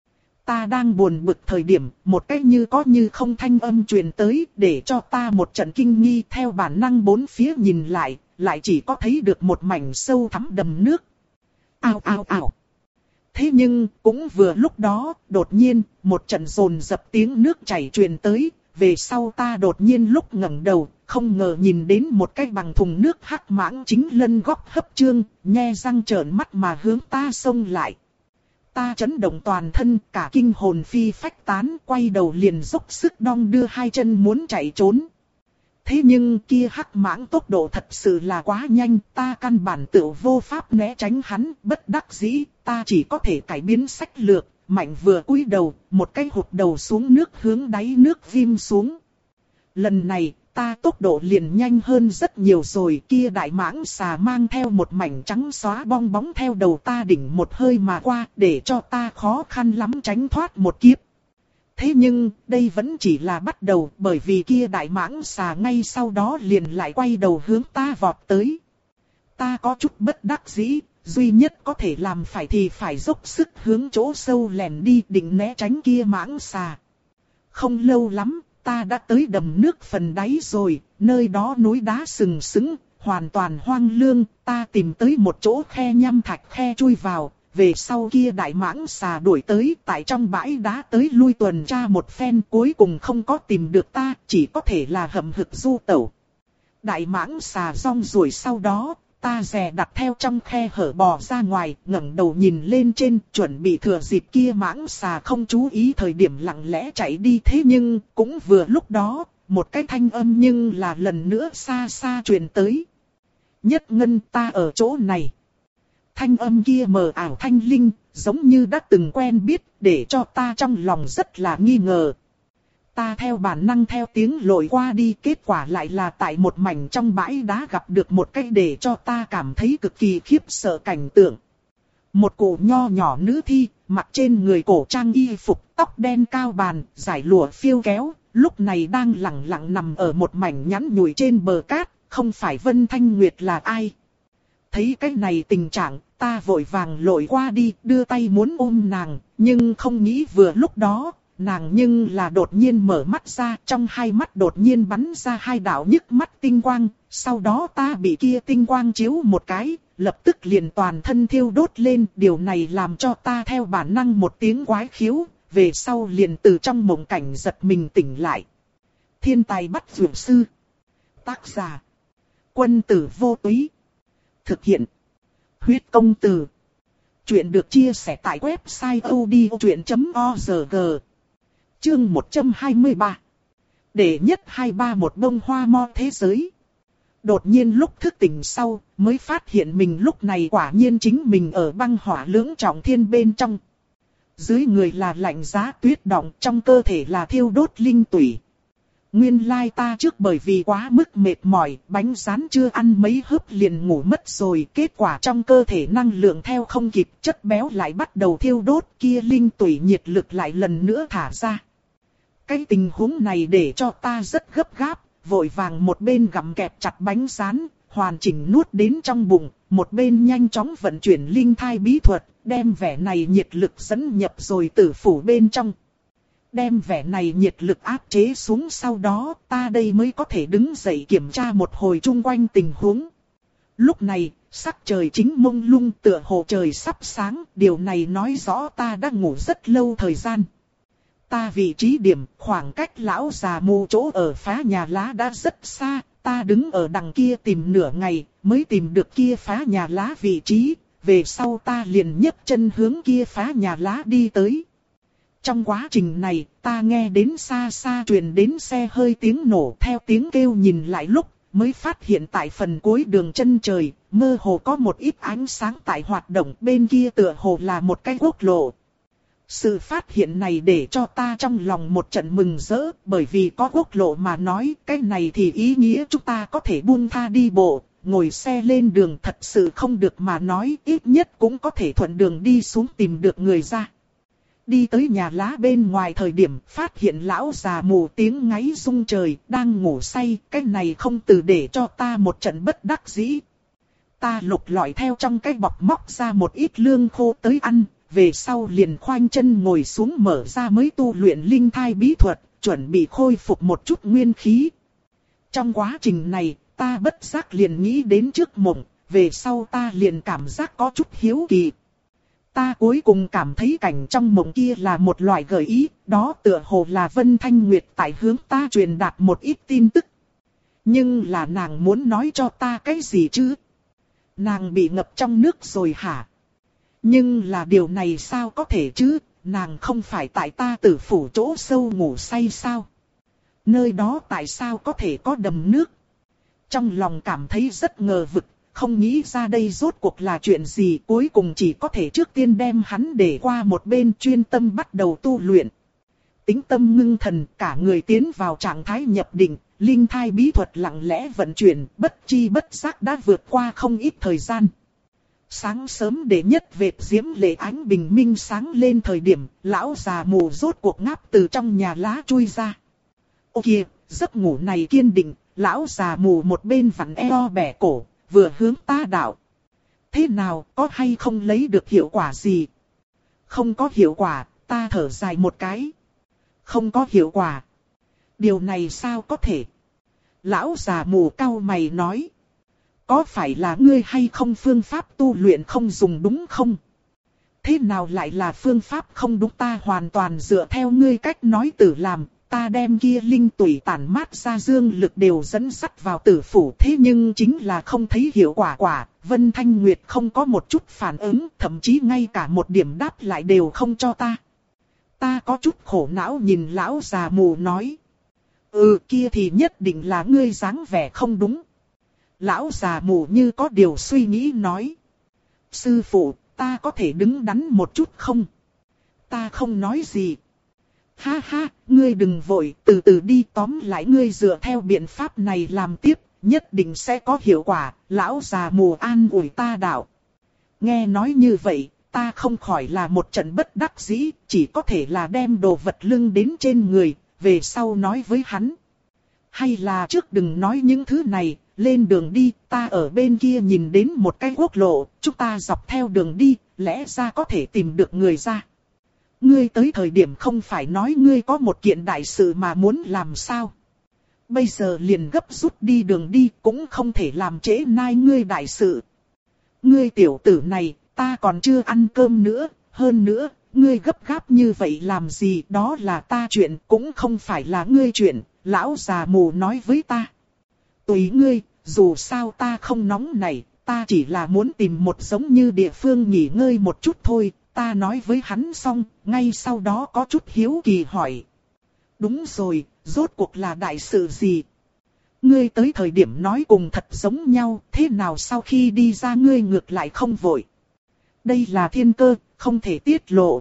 Ta đang buồn bực thời điểm, một cái như có như không thanh âm truyền tới, để cho ta một trận kinh nghi. Theo bản năng bốn phía nhìn lại, lại chỉ có thấy được một mảnh sâu thẳm đầm nước. Ao ao ao. Thế nhưng, cũng vừa lúc đó, đột nhiên, một trận dồn dập tiếng nước chảy truyền tới. Về sau ta đột nhiên lúc ngẩng đầu, không ngờ nhìn đến một cái bằng thùng nước hắc mãng chính lân góc hấp trương, nhe răng trợn mắt mà hướng ta xông lại. Ta chấn động toàn thân, cả kinh hồn phi phách tán, quay đầu liền dốc sức đong đưa hai chân muốn chạy trốn. Thế nhưng kia hắc mãng tốc độ thật sự là quá nhanh, ta căn bản tự vô pháp né tránh hắn, bất đắc dĩ, ta chỉ có thể cải biến sách lược, mạnh vừa cúi đầu, một cái hụt đầu xuống nước hướng đáy nước vim xuống. Lần này, ta tốc độ liền nhanh hơn rất nhiều rồi, kia đại mãng xà mang theo một mảnh trắng xóa bong bóng theo đầu ta đỉnh một hơi mà qua, để cho ta khó khăn lắm tránh thoát một kiếp. Thế nhưng, đây vẫn chỉ là bắt đầu, bởi vì kia đại mãng xà ngay sau đó liền lại quay đầu hướng ta vọt tới. Ta có chút bất đắc dĩ, duy nhất có thể làm phải thì phải dốc sức hướng chỗ sâu lèn đi định né tránh kia mãng xà. Không lâu lắm, ta đã tới đầm nước phần đáy rồi, nơi đó núi đá sừng sững, hoàn toàn hoang lương, ta tìm tới một chỗ khe nham thạch khe chui vào. Về sau kia đại mãng xà đuổi tới, tại trong bãi đá tới lui tuần tra một phen, cuối cùng không có tìm được ta, chỉ có thể là hậm hực du tẩu. Đại mãng xà rong ruổi sau đó, ta dè đặt theo trong khe hở bò ra ngoài, ngẩng đầu nhìn lên trên, chuẩn bị thừa dịp kia mãng xà không chú ý thời điểm lặng lẽ chạy đi. Thế nhưng, cũng vừa lúc đó, một cái thanh âm nhưng là lần nữa xa xa truyền tới. Nhất Ngân, ta ở chỗ này. Thanh âm kia mờ ảo thanh linh, giống như đã từng quen biết, để cho ta trong lòng rất là nghi ngờ. Ta theo bản năng theo tiếng lội qua đi, kết quả lại là tại một mảnh trong bãi đá gặp được một cái để cho ta cảm thấy cực kỳ khiếp sợ cảnh tượng. Một cụ nho nhỏ nữ thi, mặc trên người cổ trang y phục, tóc đen cao bàn, dải lụa phiêu kéo, lúc này đang lặng lặng nằm ở một mảnh nhắn nhủi trên bờ cát, không phải Vân Thanh Nguyệt là ai. Thấy cái này tình trạng, ta vội vàng lội qua đi, đưa tay muốn ôm nàng, nhưng không nghĩ vừa lúc đó, nàng nhưng là đột nhiên mở mắt ra, trong hai mắt đột nhiên bắn ra hai đạo nhức mắt tinh quang, sau đó ta bị kia tinh quang chiếu một cái, lập tức liền toàn thân thiêu đốt lên, điều này làm cho ta theo bản năng một tiếng quái khiếu, về sau liền từ trong mộng cảnh giật mình tỉnh lại. Thiên tài bắt vượt sư. Tác giả. Quân tử vô túy. Thực hiện. Huyết công từ. Chuyện được chia sẻ tại website odchuyện chấm org. Chương một trăm hai mươi ba. Để nhất hai ba một bông hoa mo thế giới. Đột nhiên lúc thức tỉnh sau, mới phát hiện mình lúc này quả nhiên chính mình ở băng hỏa lưỡng trọng thiên bên trong. Dưới người là lạnh giá tuyết động, trong cơ thể là thiêu đốt linh tủy. Nguyên lai ta trước bởi vì quá mức mệt mỏi, bánh rán chưa ăn mấy hớp liền ngủ mất rồi. Kết quả trong cơ thể năng lượng theo không kịp, chất béo lại bắt đầu thiêu đốt, kia linh tủy nhiệt lực lại lần nữa thả ra. Cái tình huống này để cho ta rất gấp gáp, vội vàng một bên gặm kẹp chặt bánh rán, hoàn chỉnh nuốt đến trong bụng, một bên nhanh chóng vận chuyển linh thai bí thuật, đem vẻ này nhiệt lực dẫn nhập rồi tử phủ bên trong. Đem vẻ này nhiệt lực áp chế xuống sau đó, ta đây mới có thể đứng dậy kiểm tra một hồi chung quanh tình huống. Lúc này, sắc trời chính mông lung tựa hồ trời sắp sáng, điều này nói rõ ta đã ngủ rất lâu thời gian. Ta vị trí điểm, khoảng cách lão già mù chỗ ở phá nhà lá đã rất xa, ta đứng ở đằng kia tìm nửa ngày, mới tìm được kia phá nhà lá vị trí, về sau ta liền nhấc chân hướng kia phá nhà lá đi tới. Trong quá trình này, ta nghe đến xa xa truyền đến xe hơi tiếng nổ, theo tiếng kêu nhìn lại lúc, mới phát hiện tại phần cuối đường chân trời, mơ hồ có một ít ánh sáng tại hoạt động, bên kia tựa hồ là một cái quốc lộ. Sự phát hiện này để cho ta trong lòng một trận mừng rỡ, bởi vì có quốc lộ mà nói, cái này thì ý nghĩa chúng ta có thể buông tha đi bộ, ngồi xe lên đường thật sự không được mà nói, ít nhất cũng có thể thuận đường đi xuống tìm được người ra. Đi tới nhà lá bên ngoài thời điểm phát hiện lão già mù tiếng ngáy rung trời, đang ngủ say, cái này không từ để cho ta một trận bất đắc dĩ. Ta lục lọi theo trong cái bọc móc ra một ít lương khô tới ăn, về sau liền khoanh chân ngồi xuống mở ra mới tu luyện linh thai bí thuật, chuẩn bị khôi phục một chút nguyên khí. Trong quá trình này, ta bất giác liền nghĩ đến trước mộng, về sau ta liền cảm giác có chút hiếu kỳ. Ta cuối cùng cảm thấy cảnh trong mộng kia là một loại gợi ý, đó tựa hồ là Vân Thanh Nguyệt tại hướng ta truyền đạt một ít tin tức. Nhưng là nàng muốn nói cho ta cái gì chứ? Nàng bị ngập trong nước rồi hả? Nhưng là điều này sao có thể chứ? Nàng không phải tại ta tử phủ chỗ sâu ngủ say sao? Nơi đó tại sao có thể có đầm nước? Trong lòng cảm thấy rất ngờ vực, không nghĩ ra đây rốt cuộc là chuyện gì, cuối cùng chỉ có thể trước tiên đem hắn để qua một bên chuyên tâm bắt đầu tu luyện. Tính tâm ngưng thần, cả người tiến vào trạng thái nhập định, linh thai bí thuật lặng lẽ vận chuyển, bất chi bất giác đã vượt qua không ít thời gian. Sáng sớm để nhất vệt diễm lệ ánh bình minh sáng lên thời điểm, lão già mù rốt cuộc ngáp từ trong nhà lá chui ra. Ô kìa, giấc ngủ này kiên định, lão già mù một bên vặn eo bẻ cổ, vừa hướng ta đạo. Thế nào, có hay không lấy được hiệu quả gì? Không có hiệu quả, ta thở dài một cái. Không có hiệu quả. Điều này sao có thể? Lão già mù cau mày nói. Có phải là ngươi hay không phương pháp tu luyện không dùng đúng không? Thế nào lại là phương pháp không đúng, ta hoàn toàn dựa theo ngươi cách nói tử làm. Ta đem kia linh tủy tản mát ra dương lực đều dẫn sắt vào tử phủ, thế nhưng chính là không thấy hiệu quả quả. Vân Thanh Nguyệt không có một chút phản ứng, thậm chí ngay cả một điểm đáp lại đều không cho ta. Ta có chút khổ não nhìn lão già mù nói. Ừ, kia thì nhất định là ngươi dáng vẻ không đúng. Lão già mù như có điều suy nghĩ nói. Sư phụ, ta có thể đứng đắn một chút không? Ta không nói gì. Ha ha, ngươi đừng vội, từ từ đi, tóm lại ngươi dựa theo biện pháp này làm tiếp, nhất định sẽ có hiệu quả. Lão già mù an ủi ta đạo. Nghe nói như vậy, ta không khỏi là một trận bất đắc dĩ, chỉ có thể là đem đồ vật lưng đến trên người, về sau nói với hắn. Hay là trước đừng nói những thứ này, lên đường đi, ta ở bên kia nhìn đến một cái quốc lộ, chúng ta dọc theo đường đi, lẽ ra có thể tìm được người ra. Ngươi tới thời điểm không phải nói ngươi có một kiện đại sự mà muốn làm sao? Bây giờ liền gấp rút đi đường đi, cũng không thể làm trễ nai ngươi đại sự. Ngươi tiểu tử này, ta còn chưa ăn cơm nữa, hơn nữa, ngươi gấp gáp như vậy làm gì, đó là ta chuyện, cũng không phải là ngươi chuyện, lão già mù nói với ta. Tùy ngươi, dù sao ta không nóng này, ta chỉ là muốn tìm một giống như địa phương nghỉ ngơi một chút thôi. Ta nói với hắn xong, ngay sau đó có chút hiếu kỳ hỏi. Đúng rồi, rốt cuộc là đại sự gì? Ngươi tới thời điểm nói cùng thật giống nhau, thế nào sau khi đi ra ngươi ngược lại không vội? Đây là thiên cơ, không thể tiết lộ.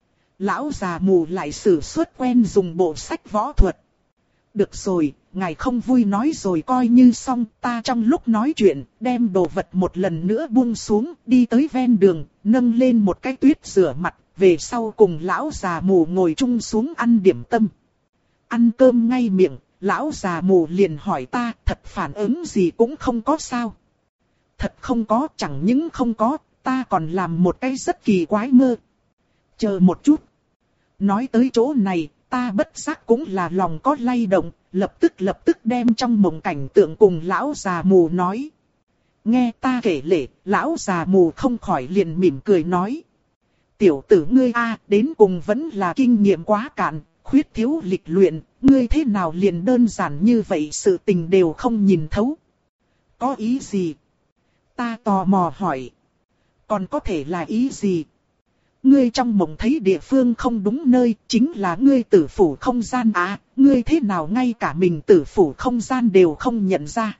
Lão già mù lại sử xuất quen dùng bộ sách võ thuật. Được rồi, ngài không vui nói rồi coi như xong, ta trong lúc nói chuyện, đem đồ vật một lần nữa buông xuống, đi tới ven đường, nâng lên một cái tuyết rửa mặt, về sau cùng lão già mù ngồi chung xuống ăn điểm tâm. Ăn cơm ngay miệng, lão già mù liền hỏi ta, thật phản ứng gì cũng không có sao. Thật không có, chẳng những không có, ta còn làm một cái rất kỳ quái mơ. Chờ một chút. Nói tới chỗ này, ta bất giác cũng là lòng có lay động, lập tức lập tức đem trong mộng cảnh tượng cùng lão già mù nói. Nghe ta kể lể, lão già mù không khỏi liền mỉm cười nói. Tiểu tử ngươi a, đến cùng vẫn là kinh nghiệm quá cạn, khuyết thiếu lịch luyện, ngươi thế nào liền đơn giản như vậy sự tình đều không nhìn thấu. Có ý gì? Ta tò mò hỏi. Còn có thể là ý gì? Ngươi trong mộng thấy địa phương không đúng nơi, chính là ngươi tử phủ không gian à, ngươi thế nào ngay cả mình tử phủ không gian đều không nhận ra.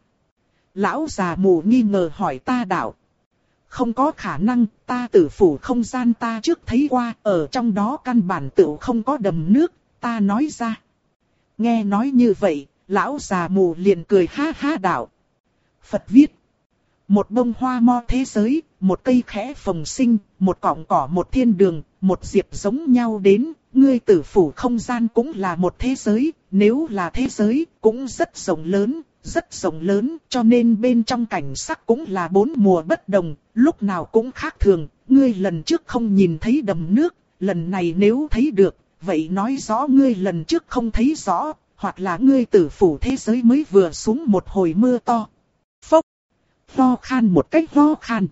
Lão già mù nghi ngờ hỏi ta đạo. Không có khả năng, ta tử phủ không gian ta trước thấy qua, ở trong đó căn bản tựu không có đầm nước, ta nói ra. Nghe nói như vậy, lão già mù liền cười ha ha đạo. Phật viết. Một bông hoa mo thế giới, một cây khẽ phồng sinh, một cọng cỏ một thiên đường, một diệp giống nhau đến, ngươi tử phủ không gian cũng là một thế giới, nếu là thế giới, cũng rất rộng lớn, rất rộng lớn, cho nên bên trong cảnh sắc cũng là bốn mùa bất đồng, lúc nào cũng khác thường, ngươi lần trước không nhìn thấy đầm nước, lần này nếu thấy được, vậy nói rõ ngươi lần trước không thấy rõ, hoặc là ngươi tử phủ thế giới mới vừa xuống một hồi mưa to. Phốc, ho khan một cách ho khan.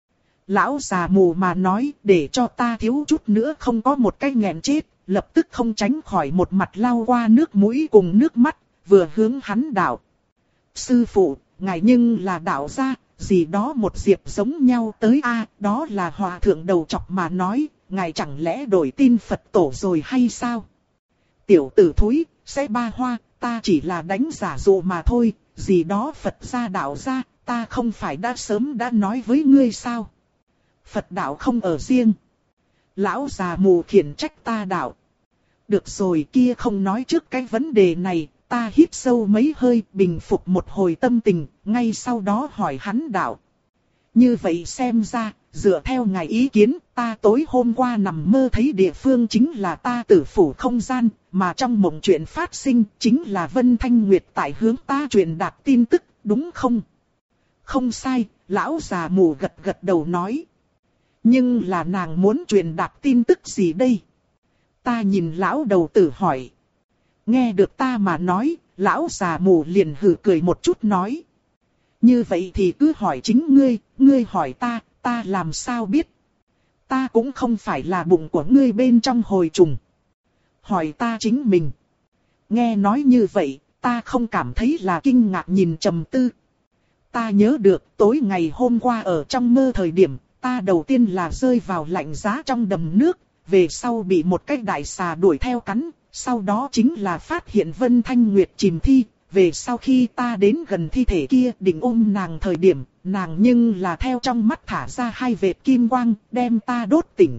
Lão già mù mà nói, để cho ta thiếu chút nữa không có một cái nghẹn chết, lập tức không tránh khỏi một mặt lao qua nước mũi cùng nước mắt, vừa hướng hắn đạo. Sư phụ, ngài nhưng là đạo gia, gì đó một diệp giống nhau tới a, đó là hòa thượng đầu chọc mà nói, ngài chẳng lẽ đổi tin Phật tổ rồi hay sao? Tiểu tử thúi, sẽ ba hoa, ta chỉ là đánh giả dụ mà thôi, gì đó Phật gia đạo gia, ta không phải đã sớm đã nói với ngươi sao? Phật đạo không ở riêng. Lão già mù khiển trách ta đạo. Được rồi, kia không nói trước cái vấn đề này, ta hít sâu mấy hơi bình phục một hồi tâm tình, ngay sau đó hỏi hắn đạo. Như vậy xem ra, dựa theo ngài ý kiến, ta tối hôm qua nằm mơ thấy địa phương chính là ta tử phủ không gian, mà trong mộng chuyện phát sinh chính là Vân Thanh Nguyệt tại hướng ta truyền đạt tin tức, đúng không? Không sai, lão già mù gật gật đầu nói. Nhưng là nàng muốn truyền đạt tin tức gì đây? Ta nhìn lão đầu tử hỏi. Nghe được ta mà nói, lão già mù liền hừ cười một chút nói. Như vậy thì cứ hỏi chính ngươi, ngươi hỏi ta, ta làm sao biết? Ta cũng không phải là bụng của ngươi bên trong hồi trùng. Hỏi ta chính mình. Nghe nói như vậy, ta không cảm thấy là kinh ngạc nhìn trầm tư. Ta nhớ được tối ngày hôm qua ở trong mơ thời điểm, ta đầu tiên là rơi vào lạnh giá trong đầm nước, về sau bị một cái đại xà đuổi theo cắn, sau đó chính là phát hiện Vân Thanh Nguyệt chìm thi, về sau khi ta đến gần thi thể kia định ôm nàng thời điểm, nàng nhưng là theo trong mắt thả ra hai vệt kim quang, đem ta đốt tỉnh.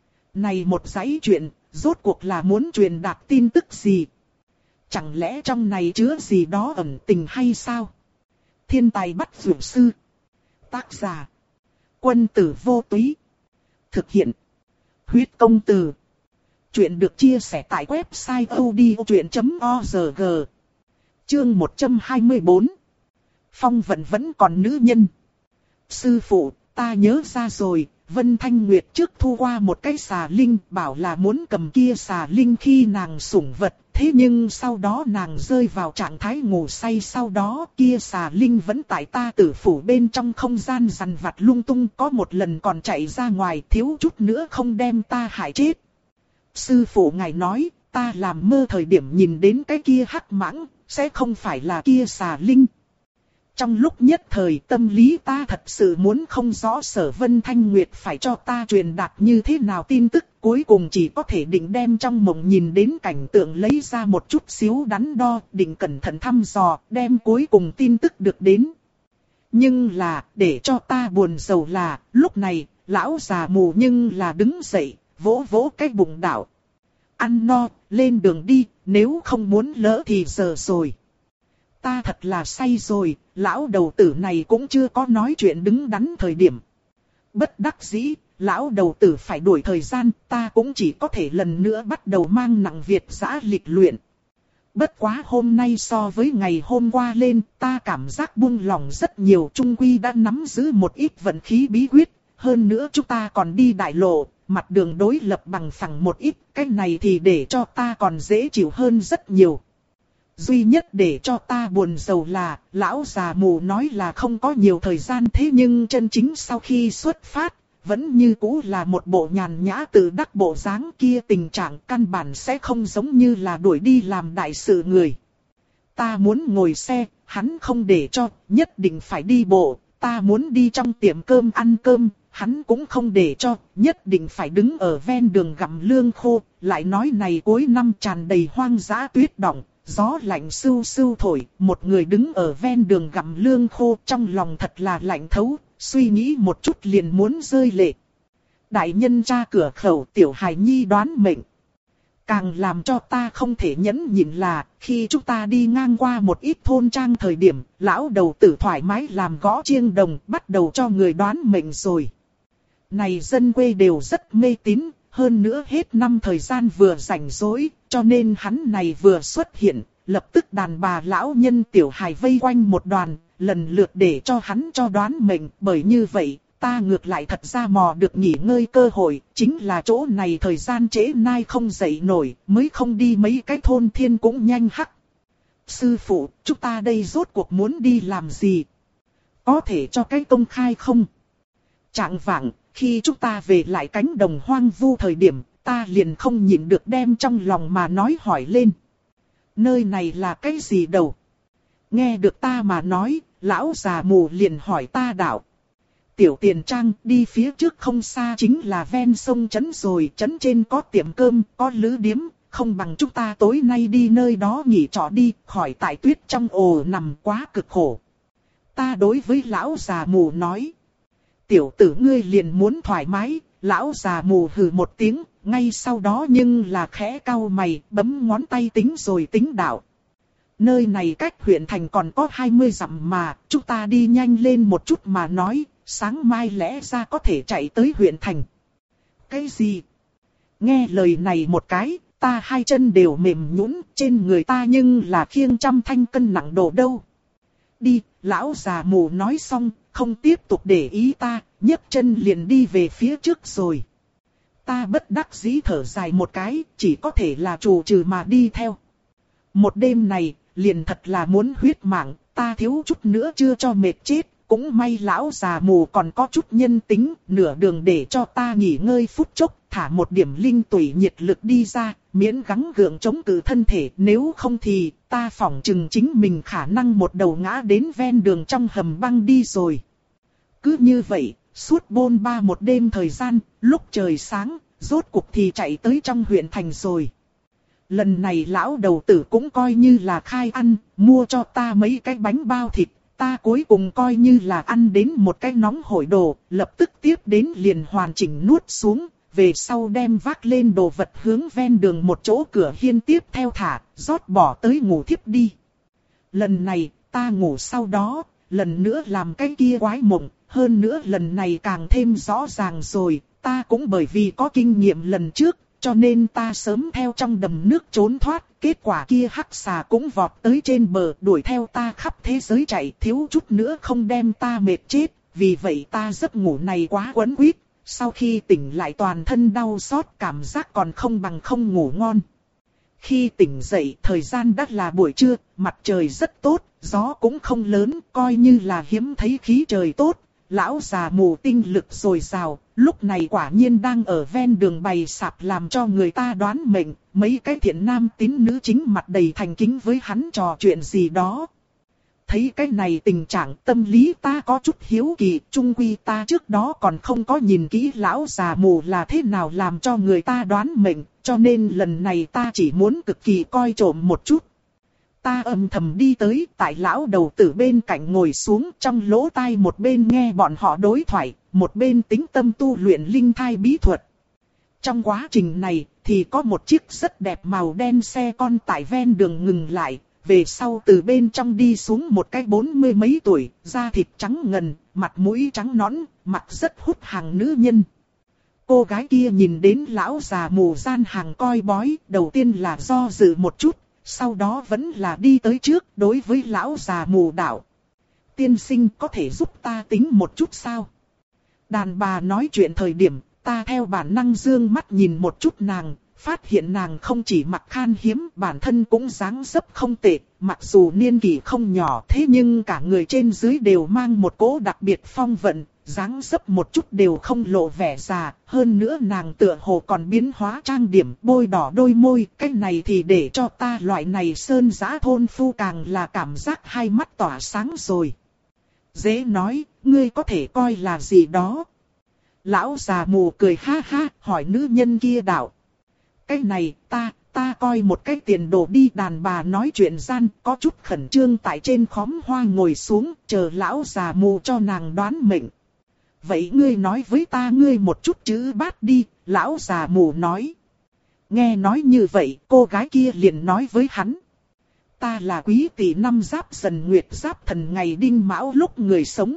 Này một dãy chuyện, rốt cuộc là muốn truyền đạt tin tức gì? Chẳng lẽ trong này chứa gì đó ẩn tình hay sao? Thiên tài bắt dược sư. Tác giả. Quân tử vô túy. Thực hiện. Huyết công từ. Chuyện được chia sẻ tại website odchuyện chấm org. Chương một trăm hai mươi bốn. Phong vận vẫn còn nữ nhân. Sư phụ, ta nhớ ra rồi, Vân Thanh Nguyệt trước thu qua một cái xà linh, bảo là muốn cầm kia xà linh khi nàng sủng vật, thế nhưng sau đó nàng rơi vào trạng thái ngủ say, sau đó kia xà linh vẫn tại ta tử phủ bên trong không gian rằn vặt lung tung, có một lần còn chạy ra ngoài, thiếu chút nữa không đem ta hại chết. Sư phụ ngài nói, ta làm mơ thời điểm nhìn đến cái kia hắc mãng, sẽ không phải là kia xà linh. Trong lúc nhất thời tâm lý ta thật sự muốn không rõ Sở Vân Thanh Nguyệt phải cho ta truyền đạt như thế nào tin tức, cuối cùng chỉ có thể định đem trong mộng nhìn đến cảnh tượng lấy ra một chút xíu đắn đo, định cẩn thận thăm dò, đem cuối cùng tin tức được đến. Nhưng là, để cho ta buồn rầu là, lúc này, lão già mù nhưng là đứng dậy, vỗ vỗ cái bụng đạo. Ăn no, lên đường đi, nếu không muốn lỡ thì giờ rồi. Ta thật là say rồi, lão đầu tử này cũng chưa có nói chuyện đứng đắn thời điểm. Bất đắc dĩ, lão đầu tử phải đuổi thời gian, ta cũng chỉ có thể lần nữa bắt đầu mang nặng Việt giã lịch luyện. Bất quá hôm nay so với ngày hôm qua lên, ta cảm giác buông lòng rất nhiều, chung quy đã nắm giữ một ít vận khí bí quyết. Hơn nữa chúng ta còn đi đại lộ, mặt đường đối lập bằng phẳng một ít, cái này thì để cho ta còn dễ chịu hơn rất nhiều. Duy nhất để cho ta buồn rầu là, lão già mù nói là không có nhiều thời gian, thế nhưng chân chính sau khi xuất phát, vẫn như cũ là một bộ nhàn nhã tự đắc bộ dáng kia, tình trạng căn bản sẽ không giống như là đuổi đi làm đại sự người. Ta muốn ngồi xe, hắn không để cho, nhất định phải đi bộ, ta muốn đi trong tiệm cơm ăn cơm, hắn cũng không để cho, nhất định phải đứng ở ven đường gặm lương khô, lại nói này cuối năm tràn đầy hoang dã tuyết động. Gió lạnh sưu sưu thổi, một người đứng ở ven đường gặm lương khô, trong lòng thật là lạnh thấu, suy nghĩ một chút liền muốn rơi lệ. Đại nhân ra cửa khẩu, tiểu hài nhi đoán mệnh. Càng làm cho ta không thể nhẫn nhịn là, khi chúng ta đi ngang qua một ít thôn trang thời điểm, lão đầu tử thoải mái làm gõ chiêng đồng, bắt đầu cho người đoán mệnh rồi. Này dân quê đều rất mê tín, hơn nữa hết năm thời gian vừa rảnh rỗi, cho nên hắn này vừa xuất hiện, lập tức đàn bà lão nhân tiểu hài vây quanh một đoàn, lần lượt để cho hắn cho đoán mệnh, bởi như vậy, ta ngược lại thật ra mò được nghỉ ngơi cơ hội, chính là chỗ này thời gian trễ nai không dậy nổi, mới không đi mấy cái thôn thiên cũng nhanh hắc. Sư phụ, chúng ta đây rốt cuộc muốn đi làm gì? Có thể cho cái công khai không? Trạng vạng, khi chúng ta về lại cánh đồng hoang vu thời điểm, ta liền không nhịn được đem trong lòng mà nói hỏi lên. Nơi này là cái gì đâu? Nghe được ta mà nói, lão già mù liền hỏi ta đạo. Tiểu Tiền Trang đi phía trước không xa chính là ven sông trấn rồi, trấn trên có tiệm cơm, có lữ điếm, không bằng chúng ta tối nay đi nơi đó nghỉ trọ đi, khỏi tại tuyết trong ồ nằm quá cực khổ. Ta đối với lão già mù nói. Tiểu tử ngươi liền muốn thoải mái, lão già mù hừ một tiếng, ngay sau đó nhưng là khẽ cau mày, bấm ngón tay tính rồi tính đạo. Nơi này cách huyện thành còn có hai mươi dặm mà, chúng ta đi nhanh lên một chút mà nói, sáng mai lẽ ra có thể chạy tới huyện thành. Cái gì? Nghe lời này một cái, ta hai chân đều mềm nhũn, trên người ta nhưng là khiêng trăm thanh cân nặng đồ đâu. Đi, lão già mù nói xong, không tiếp tục để ý ta, nhấc chân liền đi về phía trước rồi. Ta bất đắc dĩ thở dài một cái, chỉ có thể là trù trừ mà đi theo. Một đêm này, liền thật là muốn huyết mạng, ta thiếu chút nữa chưa cho mệt chết, cũng may lão già mù còn có chút nhân tính, nửa đường để cho ta nghỉ ngơi phút chốc, thả một điểm linh tủy nhiệt lực đi ra, miễn gắng gượng chống cự thân thể, nếu không thì ta phỏng chừng chính mình khả năng một đầu ngã đến ven đường trong hầm băng đi rồi. Cứ như vậy, suốt bôn ba một đêm thời gian, lúc trời sáng, rốt cuộc thì chạy tới trong huyện thành rồi. Lần này lão đầu tử cũng coi như là khai ăn, mua cho ta mấy cái bánh bao thịt, ta cuối cùng coi như là ăn đến một cái nóng hổi đồ, lập tức tiếp đến liền hoàn chỉnh nuốt xuống, về sau đem vác lên đồ vật hướng ven đường một chỗ cửa hiên tiếp theo thả, rót bỏ tới ngủ thiếp đi. Lần này, ta ngủ sau đó, lần nữa làm cái kia quái mộng, hơn nữa lần này càng thêm rõ ràng rồi, ta cũng bởi vì có kinh nghiệm lần trước, cho nên ta sớm theo trong đầm nước trốn thoát, kết quả kia hắc xà cũng vọt tới trên bờ đuổi theo ta khắp thế giới chạy, thiếu chút nữa không đem ta mệt chết, vì vậy ta giấc ngủ này quá quấn quýt, sau khi tỉnh lại toàn thân đau xót, cảm giác còn không bằng không ngủ ngon. Khi tỉnh dậy thời gian đã là buổi trưa, mặt trời rất tốt, gió cũng không lớn, coi như là hiếm thấy khí trời tốt. Lão già mù tinh lực dồi dào, lúc này quả nhiên đang ở ven đường bày sạp làm cho người ta đoán mệnh, mấy cái thiện nam tín nữ chính mặt đầy thành kính với hắn trò chuyện gì đó. Thấy cái này tình trạng tâm lý ta có chút hiếu kỳ, chung quy ta trước đó còn không có nhìn kỹ lão già mù là thế nào làm cho người ta đoán mệnh, cho nên lần này ta chỉ muốn cực kỳ coi trộm một chút. Ta âm thầm đi tới, tại lão đầu tử bên cạnh ngồi xuống, trong lỗ tai một bên nghe bọn họ đối thoại, một bên tĩnh tâm tu luyện linh thai bí thuật. Trong quá trình này, thì có một chiếc rất đẹp màu đen xe con tại ven đường ngừng lại, về sau từ bên trong đi xuống một cái bốn mươi mấy tuổi, da thịt trắng ngần, mặt mũi trắng nõn, mặt rất hút hàng nữ nhân. Cô gái kia nhìn đến lão già mù gian hàng coi bói, đầu tiên là do dự một chút. Sau đó vẫn là đi tới trước đối với lão già mù đạo. Tiên sinh có thể giúp ta tính một chút sao? Đàn bà nói chuyện thời điểm, ta theo bản năng dương mắt nhìn một chút nàng, phát hiện nàng không chỉ mặc khan hiếm, bản thân cũng dáng dấp không tệ, mặc dù niên kỷ không nhỏ thế nhưng cả người trên dưới đều mang một cỗ đặc biệt phong vận, dáng dấp một chút đều không lộ vẻ già, hơn nữa nàng tựa hồ còn biến hóa trang điểm, bôi đỏ đôi môi, cái này thì để cho ta loại này sơn giã thôn phu càng là cảm giác hai mắt tỏa sáng rồi. Dễ nói, ngươi có thể coi là gì đó. Lão già mù cười ha ha, hỏi nữ nhân kia đạo. Cái này, ta, ta coi một cái tiền đồ đi. Đàn bà nói chuyện gian, có chút khẩn trương tại trên khóm hoa ngồi xuống, chờ lão già mù cho nàng đoán mệnh. Vậy ngươi nói với ta ngươi một chút chữ bát đi, lão già mù nói. nghe nói như vậy, cô gái kia liền nói với hắn. Ta là Quý Tỵ năm Giáp Dần Nguyệt Giáp Thần ngày Đinh Mão lúc người sống.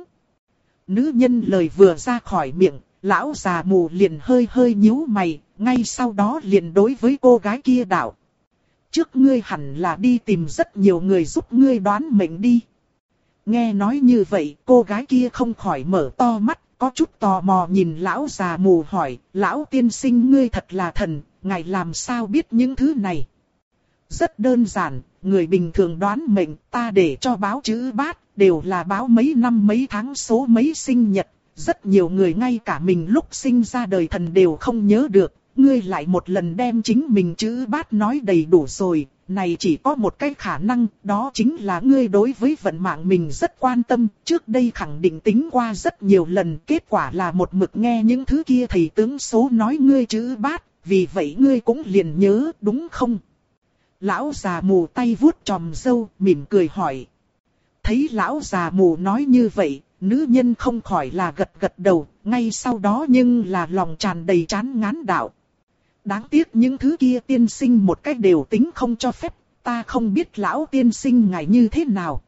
Nữ nhân lời vừa ra khỏi miệng, lão già mù liền hơi hơi nhíu mày, ngay sau đó liền đối với cô gái kia đạo. Trước ngươi hẳn là đi tìm rất nhiều người giúp ngươi đoán mệnh đi. Nghe nói như vậy, cô gái kia không khỏi mở to mắt, có chút tò mò nhìn lão già mù hỏi, lão tiên sinh ngươi thật là thần, ngài làm sao biết những thứ này? Rất đơn giản, người bình thường đoán mệnh, ta để cho báo chữ bát, đều là báo mấy năm mấy tháng số mấy sinh nhật. Rất nhiều người ngay cả mình lúc sinh ra đời thần đều không nhớ được, ngươi lại một lần đem chính mình chữ bát nói đầy đủ rồi. Này chỉ có một cái khả năng, đó chính là ngươi đối với vận mạng mình rất quan tâm, trước đây khẳng định tính qua rất nhiều lần, kết quả là một mực nghe những thứ kia thầy tướng số nói ngươi chữ bát, vì vậy ngươi cũng liền nhớ, đúng không? Lão già mù tay vuốt chòm râu, mỉm cười hỏi. Thấy lão già mù nói như vậy, nữ nhân không khỏi là gật gật đầu, ngay sau đó nhưng là lòng tràn đầy chán ngán đạo. Đáng tiếc những thứ kia tiên sinh một cách đều tính không cho phép, ta không biết lão tiên sinh ngài như thế nào.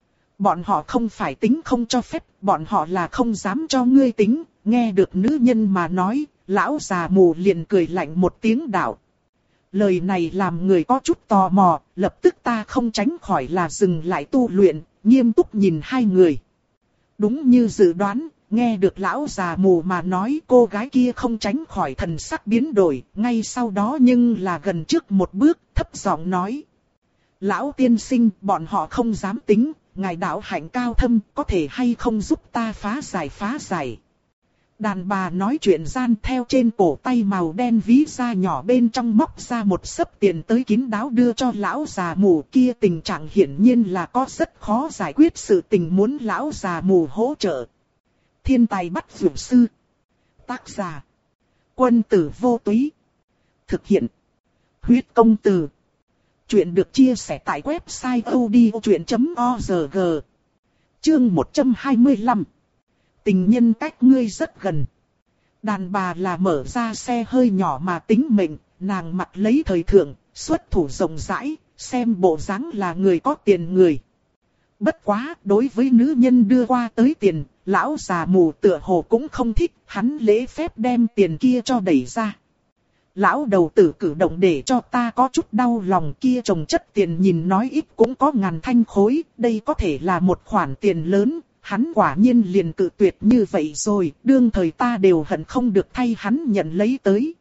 Bọn họ không phải tính không cho phép, bọn họ là không dám cho ngươi tính, nghe được nữ nhân mà nói, lão già mù liền cười lạnh một tiếng đạo. Lời này làm người có chút tò mò, lập tức ta không tránh khỏi là dừng lại tu luyện, nghiêm túc nhìn hai người. Đúng như dự đoán, nghe được lão già mù mà nói cô gái kia không tránh khỏi thần sắc biến đổi, ngay sau đó nhưng là gần trước một bước, thấp giọng nói. Lão tiên sinh, bọn họ không dám tính, ngài đạo hạnh cao thâm, có thể hay không giúp ta phá giải phá giải. Đàn bà nói chuyện gian theo trên cổ tay màu đen ví da nhỏ bên trong móc ra một xấp tiền tới kín đáo đưa cho lão già mù kia, tình trạng hiển nhiên là có rất khó giải quyết sự tình muốn lão già mù hỗ trợ. Thiên tài bắt dược sư. Tác giả. Quân tử vô túy. Thực hiện. Huyết công từ. Chuyện được chia sẻ tại website odchuyện chấm org. Chương một trăm hai mươi lăm. Tình nhân cách ngươi rất gần. Đàn bà là mở ra xe hơi nhỏ mà tính mệnh, nàng mặc lấy thời thượng, xuất thủ rộng rãi, xem bộ dáng là người có tiền người. Bất quá, đối với nữ nhân đưa qua tới tiền, lão già mù tựa hồ cũng không thích, hắn lễ phép đem tiền kia cho đẩy ra. Lão đầu tử cử động để cho ta có chút đau lòng, kia chồng chất tiền nhìn nói ít cũng có ngàn thanh khối, đây có thể là một khoản tiền lớn. Hắn quả nhiên liền cự tuyệt như vậy rồi, đương thời ta đều hận không được thay hắn nhận lấy tới.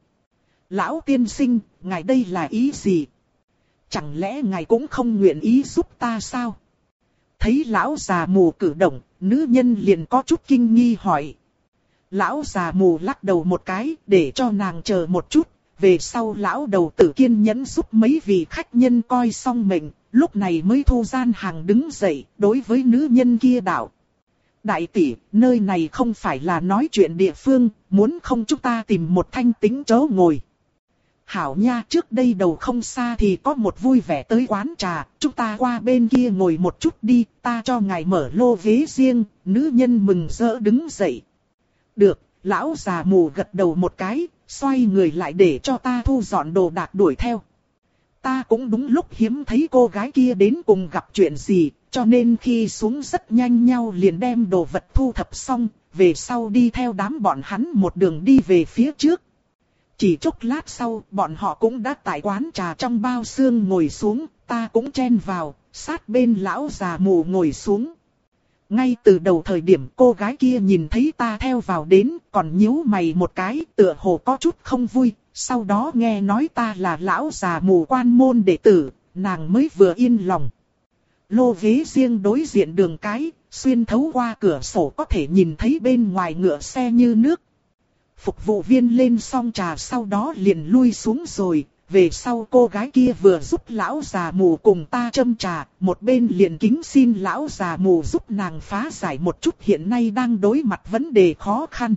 Lão tiên sinh, ngài đây là ý gì? Chẳng lẽ ngài cũng không nguyện ý giúp ta sao? Thấy lão già mù cử động, nữ nhân liền có chút kinh nghi hỏi. Lão già mù lắc đầu một cái, để cho nàng chờ một chút, về sau lão đầu tử kiên nhẫn giúp mấy vị khách nhân coi xong mệnh, lúc này mới thu gian hàng đứng dậy, đối với nữ nhân kia đạo. Đại tỷ, nơi này không phải là nói chuyện địa phương, muốn không chúng ta tìm một thanh tĩnh chỗ ngồi. Hảo nha, trước đây đầu không xa thì có một vui vẻ tới quán trà, chúng ta qua bên kia ngồi một chút đi, ta cho ngài mở lô ghế riêng, nữ nhân mừng rỡ đứng dậy. Được, lão già mù gật đầu một cái, xoay người lại để cho ta thu dọn đồ đạc đuổi theo. Ta cũng đúng lúc hiếm thấy cô gái kia đến cùng gặp chuyện gì, cho nên khi xuống rất nhanh nhau liền đem đồ vật thu thập xong, về sau đi theo đám bọn hắn một đường đi về phía trước. Chỉ chốc lát sau, bọn họ cũng đã tại quán trà trong bao xương ngồi xuống, ta cũng chen vào, sát bên lão già mù ngồi xuống. Ngay từ đầu thời điểm cô gái kia nhìn thấy ta theo vào đến, còn nhíu mày một cái, tựa hồ có chút không vui, sau đó nghe nói ta là lão già mù quan môn đệ tử, nàng mới vừa yên lòng. Lô ghế riêng đối diện đường cái, xuyên thấu qua cửa sổ có thể nhìn thấy bên ngoài ngựa xe như nước. Phục vụ viên lên xong trà sau đó liền lui xuống rồi, về sau cô gái kia vừa giúp lão già mù cùng ta châm trà, một bên liền kính xin lão già mù giúp nàng phá giải một chút hiện nay đang đối mặt vấn đề khó khăn.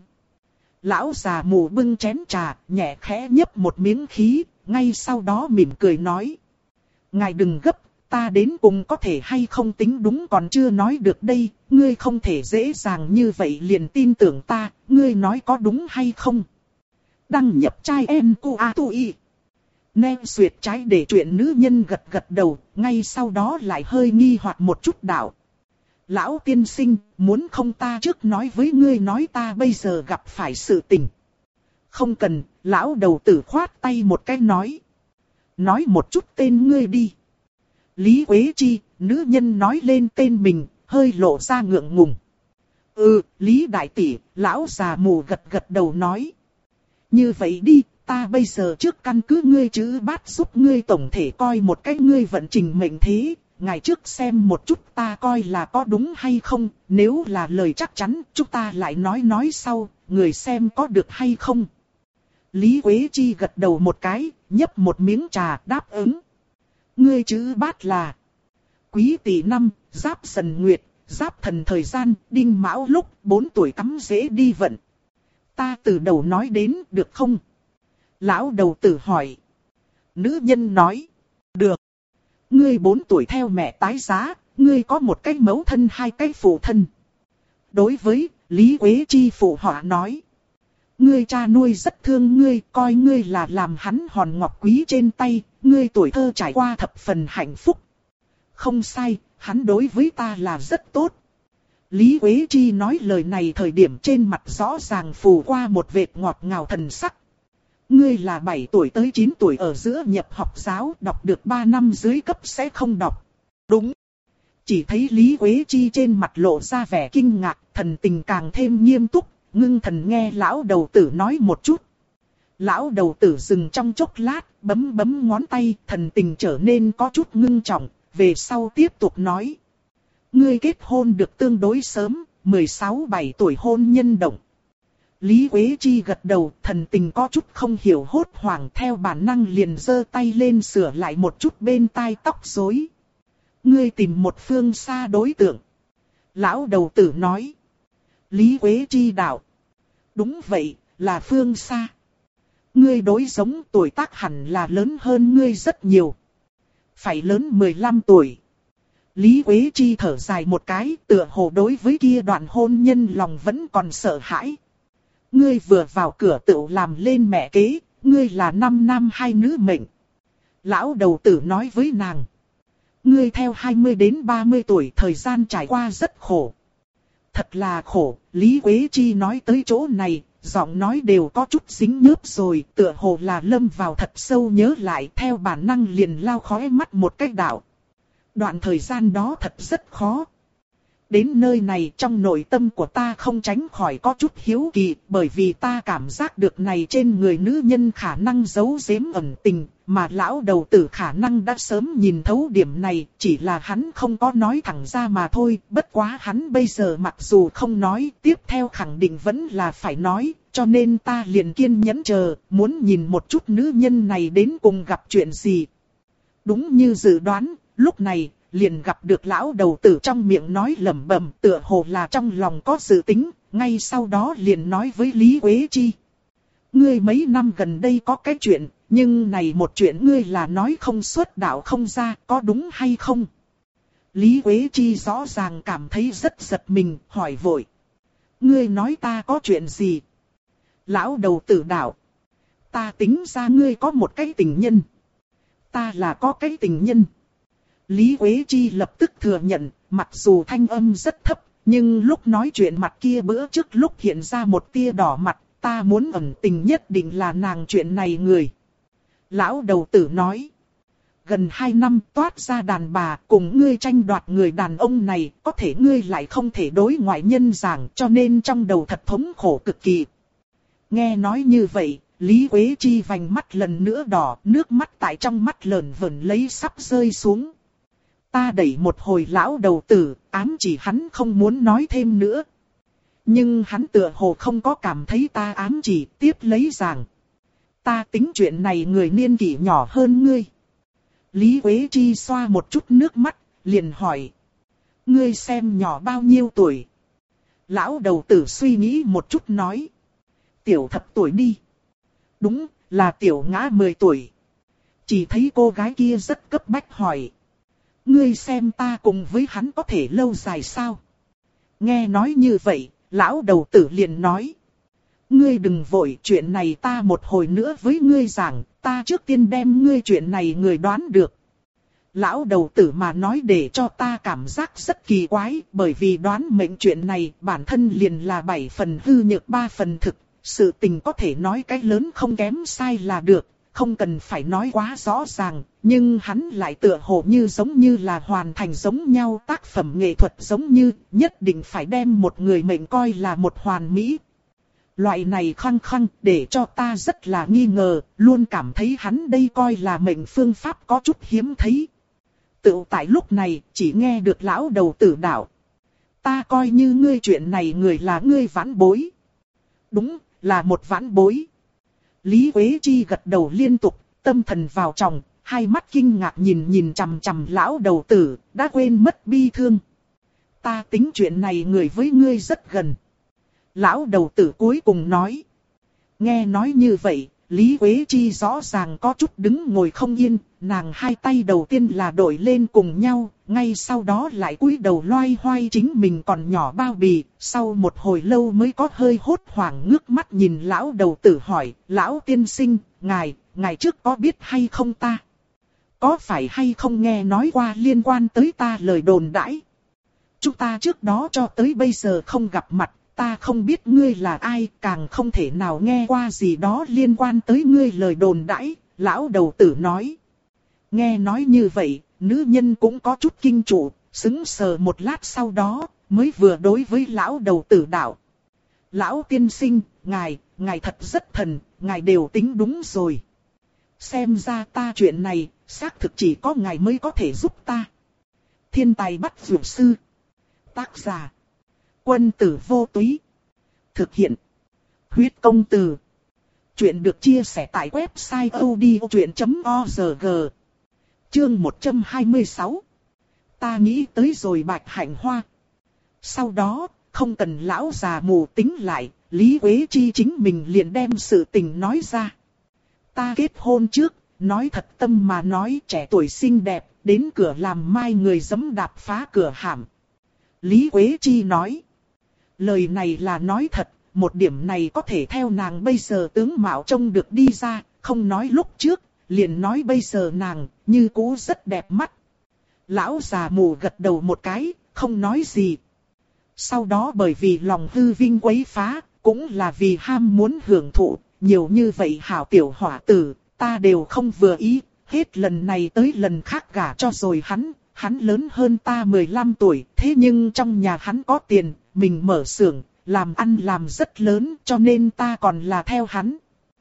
Lão già mù bưng chén trà, nhẹ khẽ nhấp một miếng khí, ngay sau đó mỉm cười nói. Ngài đừng gấp, ta đến cùng có thể hay không tính đúng còn chưa nói được đây, ngươi không thể dễ dàng như vậy liền tin tưởng ta, ngươi nói có đúng hay không? Đăng nhập trai em cu a tu y. Nè xuyệt trái để chuyện nữ nhân gật gật đầu, ngay sau đó lại hơi nghi hoặc một chút đạo. Lão tiên sinh, muốn không ta trước nói với ngươi nói ta bây giờ gặp phải sự tình. Không cần, lão đầu tử khoát tay một cái nói. Nói một chút tên ngươi đi. Lý Quế Chi, nữ nhân nói lên tên mình, hơi lộ ra ngượng ngùng. Ừ, Lý Đại Tỷ, lão già mù gật gật đầu nói. Như vậy đi, ta bây giờ trước căn cứ ngươi chữ bát giúp ngươi tổng thể coi một cách ngươi vận trình mệnh thế. Ngày trước xem một chút ta coi là có đúng hay không, nếu là lời chắc chắn, chúng ta lại nói nói sau, người xem có được hay không. Lý Quế Chi gật đầu một cái, nhấp một miếng trà đáp ứng. Ngươi chữ bát là Quý Tỵ năm, Giáp Dần Nguyệt, Giáp Thần thời gian, Đinh Mão lúc bốn tuổi cắm rễ đi vận. Ta từ đầu nói đến được không? Lão đầu tử hỏi. Nữ nhân nói. Được. Ngươi bốn tuổi theo mẹ tái giá, ngươi có một cái mẫu thân hai cái phụ thân. Đối với Lý Quế Chi phụ họ nói. Ngươi cha nuôi rất thương ngươi, coi ngươi là làm hắn hòn ngọc quý trên tay, ngươi tuổi thơ trải qua thập phần hạnh phúc. Không sai, hắn đối với ta là rất tốt. Lý Quế Chi nói lời này thời điểm trên mặt rõ ràng phù qua một vệt ngọt ngào thần sắc. Ngươi là bảy tuổi tới chín tuổi ở giữa nhập học giáo, đọc được ba năm dưới cấp sẽ không đọc. Đúng. Chỉ thấy Lý Quế Chi trên mặt lộ ra vẻ kinh ngạc, thần tình càng thêm nghiêm túc, ngưng thần nghe lão đầu tử nói một chút. Lão đầu tử dừng trong chốc lát, bấm bấm ngón tay, thần tình trở nên có chút ngưng trọng, về sau tiếp tục nói. Ngươi kết hôn được tương đối sớm, mười sáu bảy tuổi hôn nhân động. Lý Quế Chi gật đầu, thần tình có chút không hiểu hốt hoảng, theo bản năng liền giơ tay lên sửa lại một chút bên tai tóc rối. Ngươi tìm một phương xa đối tượng. Lão đầu tử nói. Lý Quế Chi đạo. Đúng vậy, là phương xa. Ngươi đối giống tuổi tác hẳn là lớn hơn ngươi rất nhiều. Phải lớn mười lăm tuổi. Lý Quế Chi thở dài một cái, tựa hồ đối với kia đoạn hôn nhân lòng vẫn còn sợ hãi. Ngươi vừa vào cửa tự làm lên mẹ kế, ngươi là năm nam hai nữ mệnh. Lão đầu tử nói với nàng. Ngươi theo hai mươi đến ba mươi tuổi, thời gian trải qua rất khổ. Thật là khổ, Lý Quế Chi nói tới chỗ này, giọng nói đều có chút dính nhớp rồi, tựa hồ là lâm vào thật sâu nhớ lại, theo bản năng liền lao khóe mắt một cách đạo. Đoạn thời gian đó thật rất khó. Đến nơi này trong nội tâm của ta không tránh khỏi có chút hiếu kỳ, bởi vì ta cảm giác được này trên người nữ nhân khả năng giấu giếm ẩn tình, mà lão đầu tử khả năng đã sớm nhìn thấu điểm này, chỉ là hắn không có nói thẳng ra mà thôi, bất quá hắn bây giờ mặc dù không nói, tiếp theo khẳng định vẫn là phải nói, cho nên ta liền kiên nhẫn chờ, muốn nhìn một chút nữ nhân này đến cùng gặp chuyện gì. Đúng như dự đoán, lúc này, liền gặp được lão đầu tử trong miệng nói lẩm bẩm, tựa hồ là trong lòng có dự tính, ngay sau đó liền nói với Lý Quế Chi. Ngươi mấy năm gần đây có cái chuyện, nhưng này một chuyện ngươi là nói không xuất đạo không ra, có đúng hay không? Lý Quế Chi rõ ràng cảm thấy rất giật mình, hỏi vội. Ngươi nói ta có chuyện gì? Lão đầu tử đạo. Ta tính ra ngươi có một cái tình nhân. Ta là có cái tình nhân. Lý Quế Chi lập tức thừa nhận, mặc dù thanh âm rất thấp, nhưng lúc nói chuyện mặt kia bữa trước lúc hiện ra một tia đỏ mặt, ta muốn ẩn tình nhất định là nàng chuyện này người. Lão đầu tử nói, gần hai năm toát ra đàn bà cùng ngươi tranh đoạt người đàn ông này, có thể ngươi lại không thể đối ngoại nhân giảng cho nên trong đầu thật thống khổ cực kỳ. Nghe nói như vậy, Lý Quế Chi vành mắt lần nữa đỏ, nước mắt tại trong mắt lờn vẩn lấy sắp rơi xuống. Ta đẩy một hồi lão đầu tử, ám chỉ hắn không muốn nói thêm nữa. Nhưng hắn tựa hồ không có cảm thấy ta ám chỉ, tiếp lấy rằng. Ta tính chuyện này người niên kỷ nhỏ hơn ngươi. Lý Quế Chi xoa một chút nước mắt, liền hỏi. Ngươi xem nhỏ bao nhiêu tuổi? Lão đầu tử suy nghĩ một chút nói. Tiểu thập tuổi đi. Đúng, là tiểu ngã mười tuổi. Chỉ thấy cô gái kia rất cấp bách hỏi. Ngươi xem ta cùng với hắn có thể lâu dài sao? Nghe nói như vậy, lão đầu tử liền nói. ngươi đừng vội, chuyện này ta một hồi nữa với ngươi giảng, ta trước tiên đem ngươi chuyện này người đoán được. Lão đầu tử mà nói để cho ta cảm giác rất kỳ quái, bởi vì đoán mệnh chuyện này bản thân liền là bảy phần hư nhược ba phần thực, sự tình có thể nói cái lớn không kém sai là được, không cần phải nói quá rõ ràng, nhưng hắn lại tựa hồ như giống như là hoàn thành giống nhau tác phẩm nghệ thuật, giống như nhất định phải đem một người mệnh coi là một hoàn mỹ. Loại này khăng khăng để cho ta rất là nghi ngờ, luôn cảm thấy hắn đây coi là mệnh phương pháp có chút hiếm thấy. Tự tại lúc này, chỉ nghe được lão đầu tử đạo. Ta coi như ngươi chuyện này người là ngươi vãn bối. Đúng, là một vãn bối. Lý Quế Chi gật đầu liên tục, tâm thần vào tròng, hai mắt kinh ngạc nhìn nhìn chằm chằm lão đầu tử, đã quên mất bi thương. Ta tính chuyện này người với ngươi rất gần. Lão đầu tử cuối cùng nói. Nghe nói như vậy, Lý Quế Chi rõ ràng có chút đứng ngồi không yên, nàng hai tay đầu tiên là đổi lên cùng nhau, ngay sau đó lại cúi đầu loay hoay chính mình còn nhỏ bao bì, sau một hồi lâu mới có hơi hốt hoảng ngước mắt nhìn lão đầu tử hỏi, lão tiên sinh, ngài, ngài trước có biết hay không ta? Có phải hay không nghe nói qua liên quan tới ta lời đồn đãi? Chúng ta trước đó cho tới bây giờ không gặp mặt. Ta không biết ngươi là ai, càng không thể nào nghe qua gì đó liên quan tới ngươi lời đồn đãi, lão đầu tử nói. Nghe nói như vậy, nữ nhân cũng có chút kinh trụ, sững sờ một lát sau đó, mới vừa đối với lão đầu tử đạo. Lão tiên sinh, ngài, ngài thật rất thần, ngài đều tính đúng rồi. Xem ra ta chuyện này, xác thực chỉ có ngài mới có thể giúp ta. Thiên tài bắt vượt sư. Tác giả. Quân tử vô túy. Thực hiện. Huyết công từ. Chuyện được chia sẻ tại website odchuyện chấm org. Chương một trăm hai mươi sáu. Ta nghĩ tới rồi Bạch Hạnh Hoa. Sau đó, không cần lão già mù tính lại, Lý Quế Chi chính mình liền đem sự tình nói ra. Ta kết hôn trước, nói thật tâm mà nói trẻ tuổi xinh đẹp, đến cửa làm mai người giẫm đạp phá cửa hàm. Lý Quế Chi nói. Lời này là nói thật, một điểm này có thể theo nàng bây giờ tướng mạo trông được đi ra, không nói lúc trước, liền nói bây giờ nàng, như cũ rất đẹp mắt. Lão già mù gật đầu một cái, không nói gì. Sau đó bởi vì lòng hư vinh quấy phá, cũng là vì ham muốn hưởng thụ, nhiều như vậy hảo tiểu hỏa tử, ta đều không vừa ý, hết lần này tới lần khác gả cho rồi hắn. Hắn lớn hơn ta mười lăm tuổi, thế nhưng trong nhà hắn có tiền, mình mở xưởng, làm ăn làm rất lớn, cho nên ta còn là theo hắn.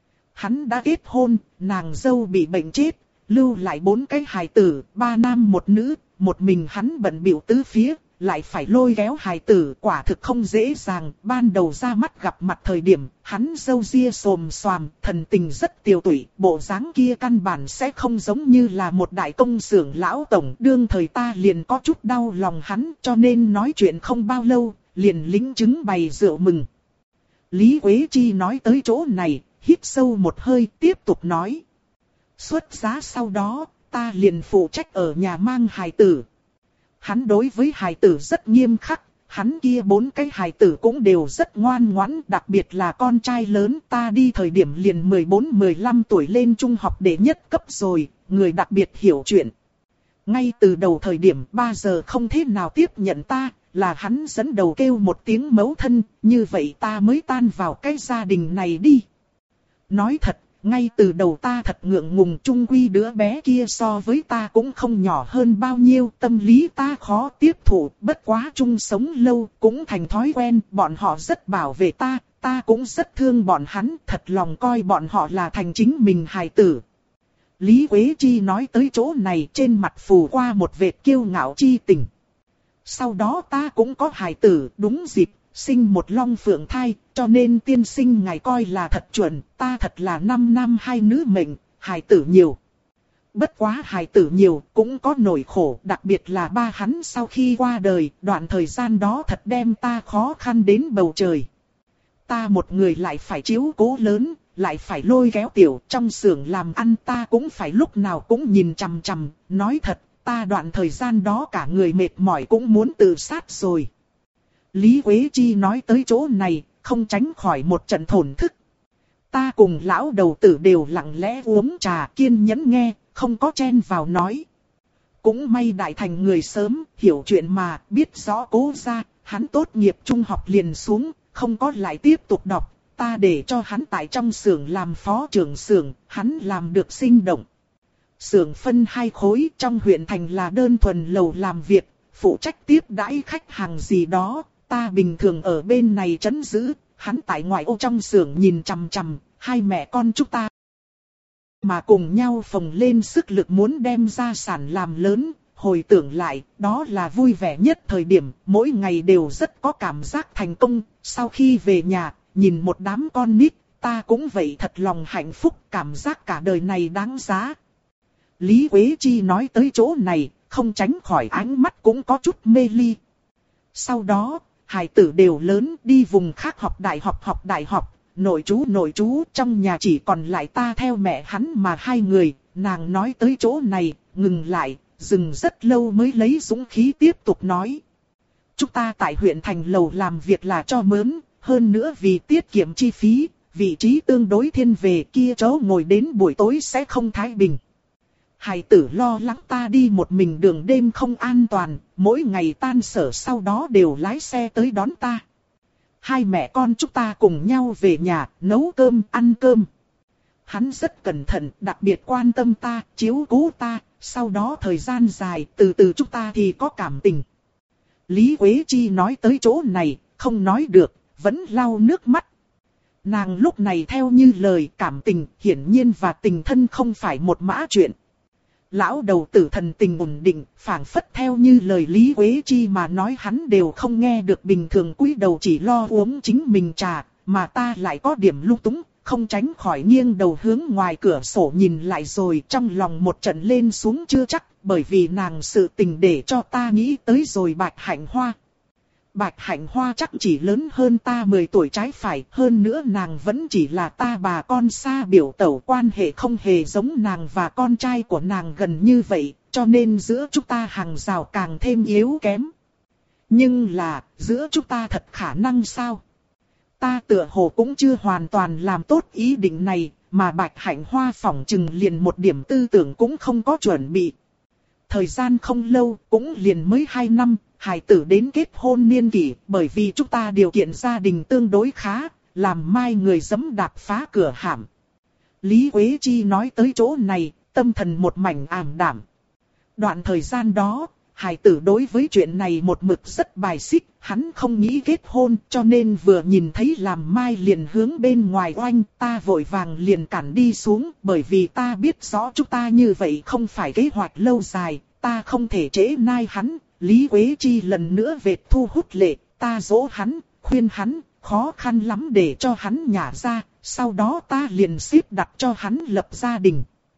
Hắn đã kết hôn, nàng dâu bị bệnh chết, lưu lại bốn cái hài tử, ba nam một nữ, một mình hắn bận bịu tứ phía, lại phải lôi kéo hài tử, quả thực không dễ dàng. Ban đầu ra mắt gặp mặt thời điểm, hắn râu ria xồm xoàm, thần tình rất tiều tụy, bộ dáng kia căn bản sẽ không giống như là một đại công xưởng lão tổng. Đương thời ta liền có chút đau lòng hắn, cho nên nói chuyện không bao lâu, liền lính chứng bày rượu mừng. Lý Quế Chi nói tới chỗ này, hít sâu một hơi, tiếp tục nói. Xuất giá sau đó, ta liền phụ trách ở nhà mang hài tử. Hắn đối với hài tử rất nghiêm khắc, hắn kia bốn cái hài tử cũng đều rất ngoan ngoãn, đặc biệt là con trai lớn, ta đi thời điểm liền mười bốn mười lăm tuổi lên trung học đệ nhất cấp rồi, người đặc biệt hiểu chuyện. Ngay từ đầu thời điểm ba giờ không thế nào tiếp nhận ta, là hắn dẫn đầu kêu một tiếng mẫu thân, như vậy ta mới tan vào cái gia đình này đi. Nói thật, ngay từ đầu ta thật ngượng ngùng, chung quy đứa bé kia so với ta cũng không nhỏ hơn bao nhiêu, tâm lý ta khó tiếp thụ, bất quá chung sống lâu, cũng thành thói quen, bọn họ rất bảo vệ ta, ta cũng rất thương bọn hắn, thật lòng coi bọn họ là thành chính mình hài tử. Lý Quế Chi nói tới chỗ này, trên mặt phù qua một vệt kiêu ngạo chi tình. Sau đó ta cũng có hài tử, đúng dịp, sinh một long phượng thai, cho nên tiên sinh ngài coi là thật chuẩn, ta thật là năm nam hai nữ mệnh, hài tử nhiều. Bất quá hài tử nhiều, cũng có nỗi khổ, đặc biệt là ba hắn sau khi qua đời, đoạn thời gian đó thật đem ta khó khăn đến bầu trời. Ta một người lại phải chiếu cố lớn, lại phải lôi kéo tiểu, trong xưởng làm ăn ta cũng phải lúc nào cũng nhìn chằm chằm, nói thật, ta đoạn thời gian đó cả người mệt mỏi cũng muốn tự sát rồi. Lý Quế Chi nói tới chỗ này, không tránh khỏi một trận thổn thức. Ta cùng lão đầu tử đều lặng lẽ uống trà kiên nhẫn nghe, không có chen vào nói. Cũng may đại thành người sớm, hiểu chuyện mà, biết rõ Cố gia, hắn tốt nghiệp trung học liền xuống, không có lại tiếp tục đọc. Ta để cho hắn tại trong xưởng làm phó trưởng xưởng, hắn làm được sinh động. Xưởng phân hai khối, trong huyện thành là đơn thuần lầu làm việc, phụ trách tiếp đãi khách hàng gì đó. Ta bình thường ở bên này trấn giữ, hắn tại ngoại ô trong xưởng nhìn chằm chằm, hai mẹ con chúng ta mà cùng nhau phồng lên sức lực muốn đem gia sản làm lớn. Hồi tưởng lại, đó là vui vẻ nhất thời điểm, mỗi ngày đều rất có cảm giác thành công. Sau khi về nhà, nhìn một đám con nít, ta cũng vậy thật lòng hạnh phúc, cảm giác cả đời này đáng giá. Lý Quế Chi nói tới chỗ này, không tránh khỏi ánh mắt cũng có chút mê ly. Sau đó, hài tử đều lớn đi vùng khác học đại học học đại học, nội chú nội chú, trong nhà chỉ còn lại ta theo mẹ hắn mà hai người. Nàng nói tới chỗ này, ngừng lại, dừng rất lâu mới lấy dũng khí tiếp tục nói. Chúng ta tại huyện thành lầu làm việc là cho mướn, hơn nữa vì tiết kiệm chi phí, vị trí tương đối thiên về kia chỗ ngồi đến buổi tối sẽ không thái bình. Hài tử lo lắng ta đi một mình đường đêm không an toàn, mỗi ngày tan sở sau đó đều lái xe tới đón ta. Hai mẹ con chúng ta cùng nhau về nhà, nấu cơm, ăn cơm. Hắn rất cẩn thận, đặc biệt quan tâm ta, chiếu cố ta, sau đó thời gian dài, từ từ chúng ta thì có cảm tình. Lý Quế Chi nói tới chỗ này, không nói được, vẫn lau nước mắt. Nàng lúc này theo như lời cảm tình, hiển nhiên và tình thân không phải một mã chuyện. Lão đầu tử thần tình ổn định, phảng phất theo như lời Lý Quế Chi mà nói hắn đều không nghe được, bình thường cúi đầu chỉ lo uống chính mình trà, mà ta lại có điểm lung túng, không tránh khỏi nghiêng đầu hướng ngoài cửa sổ nhìn lại rồi trong lòng một trận lên xuống chưa chắc, bởi vì nàng sự tình để cho ta nghĩ tới rồi Bạch Hạnh Hoa. Bạch Hạnh Hoa chắc chỉ lớn hơn ta mười tuổi trái phải, hơn nữa nàng vẫn chỉ là ta bà con xa biểu tẩu, quan hệ không hề giống nàng và con trai của nàng gần như vậy, cho nên giữa chúng ta hàng rào càng thêm yếu kém. Nhưng là, giữa chúng ta thật khả năng sao? Ta tựa hồ cũng chưa hoàn toàn làm tốt ý định này, mà Bạch Hạnh Hoa phỏng chừng liền một điểm tư tưởng cũng không có chuẩn bị. Thời gian không lâu, cũng liền mới hai năm, hài tử đến kết hôn niên kỷ, bởi vì chúng ta điều kiện gia đình tương đối khá, làm mai người giẫm đạp phá cửa hàm. Lý Quế Chi nói tới chỗ này, tâm thần một mảnh ảm đạm. Đoạn thời gian đó, hài tử đối với chuyện này một mực rất bài xích, hắn không nghĩ kết hôn, cho nên vừa nhìn thấy làm mai liền hướng bên ngoài oanh, ta vội vàng liền cản đi xuống, bởi vì ta biết rõ chúng ta như vậy không phải kế hoạch lâu dài, ta không thể trễ nai hắn. Lý Quế Chi lần nữa vệt thu hút lệ, ta dỗ hắn, khuyên hắn, khó khăn lắm để cho hắn nhả ra, sau đó ta liền xếp đặt cho hắn lập gia đình.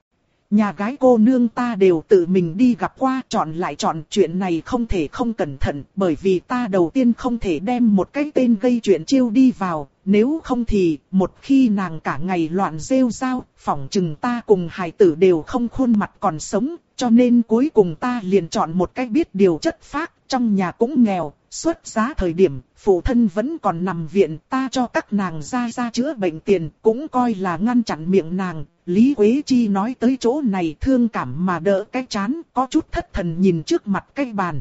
Nhà gái cô nương ta đều tự mình đi gặp qua, chọn lại chọn, chuyện này không thể không cẩn thận, bởi vì ta đầu tiên không thể đem một cái tên gây chuyện chiêu đi vào, nếu không thì, một khi nàng cả ngày loạn rêu rao, phỏng chừng ta cùng hài tử đều không khuôn mặt còn sống, cho nên cuối cùng ta liền chọn một cách biết điều chất phác, trong nhà cũng nghèo, xuất giá thời điểm, phụ thân vẫn còn nằm viện, ta cho các nàng ra ra chữa bệnh tiền, cũng coi là ngăn chặn miệng nàng. Lý Quế Chi nói tới chỗ này thương cảm mà đỡ cái chán, có chút thất thần nhìn trước mặt cái bàn.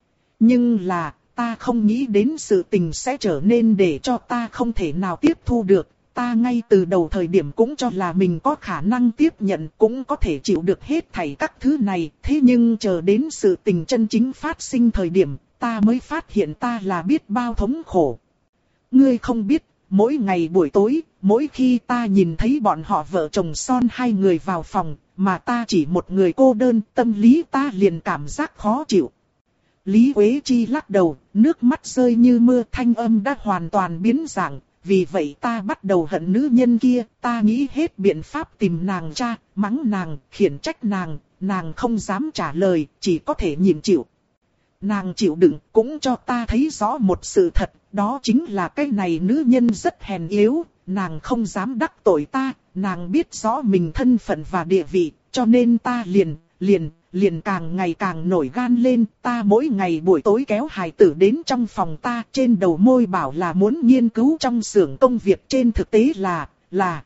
Nhưng là, ta không nghĩ đến sự tình sẽ trở nên để cho ta không thể nào tiếp thu được. Ta ngay từ đầu thời điểm cũng cho là mình có khả năng tiếp nhận, cũng có thể chịu được hết thảy các thứ này. Thế nhưng chờ đến sự tình chân chính phát sinh thời điểm, ta mới phát hiện ta là biết bao thống khổ. Ngươi không biết, mỗi ngày buổi tối, mỗi khi ta nhìn thấy bọn họ vợ chồng son hai người vào phòng, mà ta chỉ một người cô đơn, tâm lý ta liền cảm giác khó chịu. Lý Quế Chi lắc đầu, nước mắt rơi như mưa, thanh âm đã hoàn toàn biến dạng. Vì vậy ta bắt đầu hận nữ nhân kia, ta nghĩ hết biện pháp tìm nàng cha, mắng nàng, khiển trách nàng, nàng không dám trả lời, chỉ có thể nhịn chịu. Nàng chịu đựng cũng cho ta thấy rõ một sự thật, đó chính là cái này nữ nhân rất hèn yếu, nàng không dám đắc tội ta, nàng biết rõ mình thân phận và địa vị, cho nên ta liền, liền, liền càng ngày càng nổi gan lên. Ta mỗi ngày buổi tối kéo hài tử đến trong phòng ta, trên đầu môi bảo là muốn nghiên cứu trong xưởng công việc, trên thực tế là, là.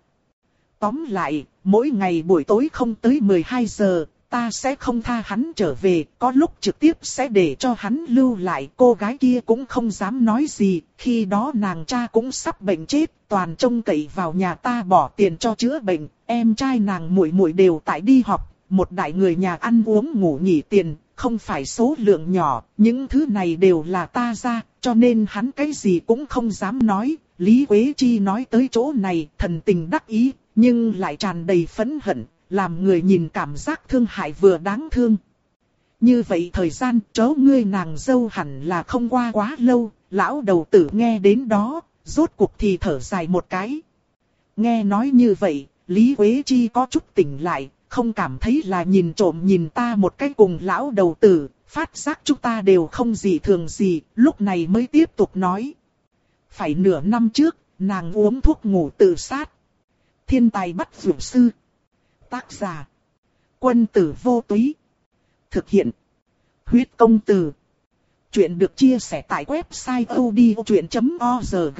Tóm lại, mỗi ngày buổi tối không tới mười hai giờ, ta sẽ không tha hắn trở về, có lúc trực tiếp sẽ để cho hắn lưu lại. Cô gái kia cũng không dám nói gì, khi đó nàng cha cũng sắp bệnh chết, toàn trông cậy vào nhà ta bỏ tiền cho chữa bệnh, em trai nàng muội muội đều tại đi học, một đại người nhà ăn uống ngủ nghỉ tiền, không phải số lượng nhỏ, những thứ này đều là ta ra, cho nên hắn cái gì cũng không dám nói. Lý Quế Chi nói tới chỗ này, thần tình đắc ý, nhưng lại tràn đầy phẫn hận, làm người nhìn cảm giác thương hại vừa đáng thương. Như vậy thời gian chó ngươi nàng dâu hẳn là không qua quá lâu, lão đầu tử nghe đến đó, rốt cuộc thì thở dài một cái. Nghe nói như vậy, Lý Quế Chi có chút tỉnh lại, không cảm thấy là nhìn trộm nhìn ta một cái cùng lão đầu tử, phát giác chúng ta đều không gì thường gì, lúc này mới tiếp tục nói. Phải nửa năm trước, nàng uống thuốc ngủ tự sát. Thiên tài bắt dược sư. Tác giả. Quân tử vô túy. Thực hiện. Huyết công từ. Chuyện được chia sẻ tại website odchuyện chấm org.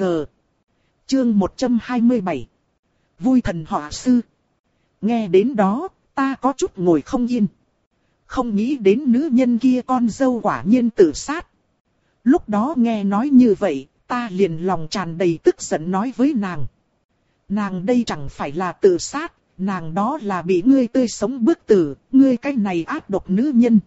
Chương một trăm hai mươi bảy. Vui thần họa sư. Nghe đến đó, ta có chút ngồi không yên. Không nghĩ đến nữ nhân kia con dâu quả nhiên tự sát. Lúc đó nghe nói như vậy, ta liền lòng tràn đầy tức giận nói với nàng. Nàng đây chẳng phải là tự sát, nàng đó là bị ngươi tươi sống bức tử, ngươi cái này ác độc nữ nhân.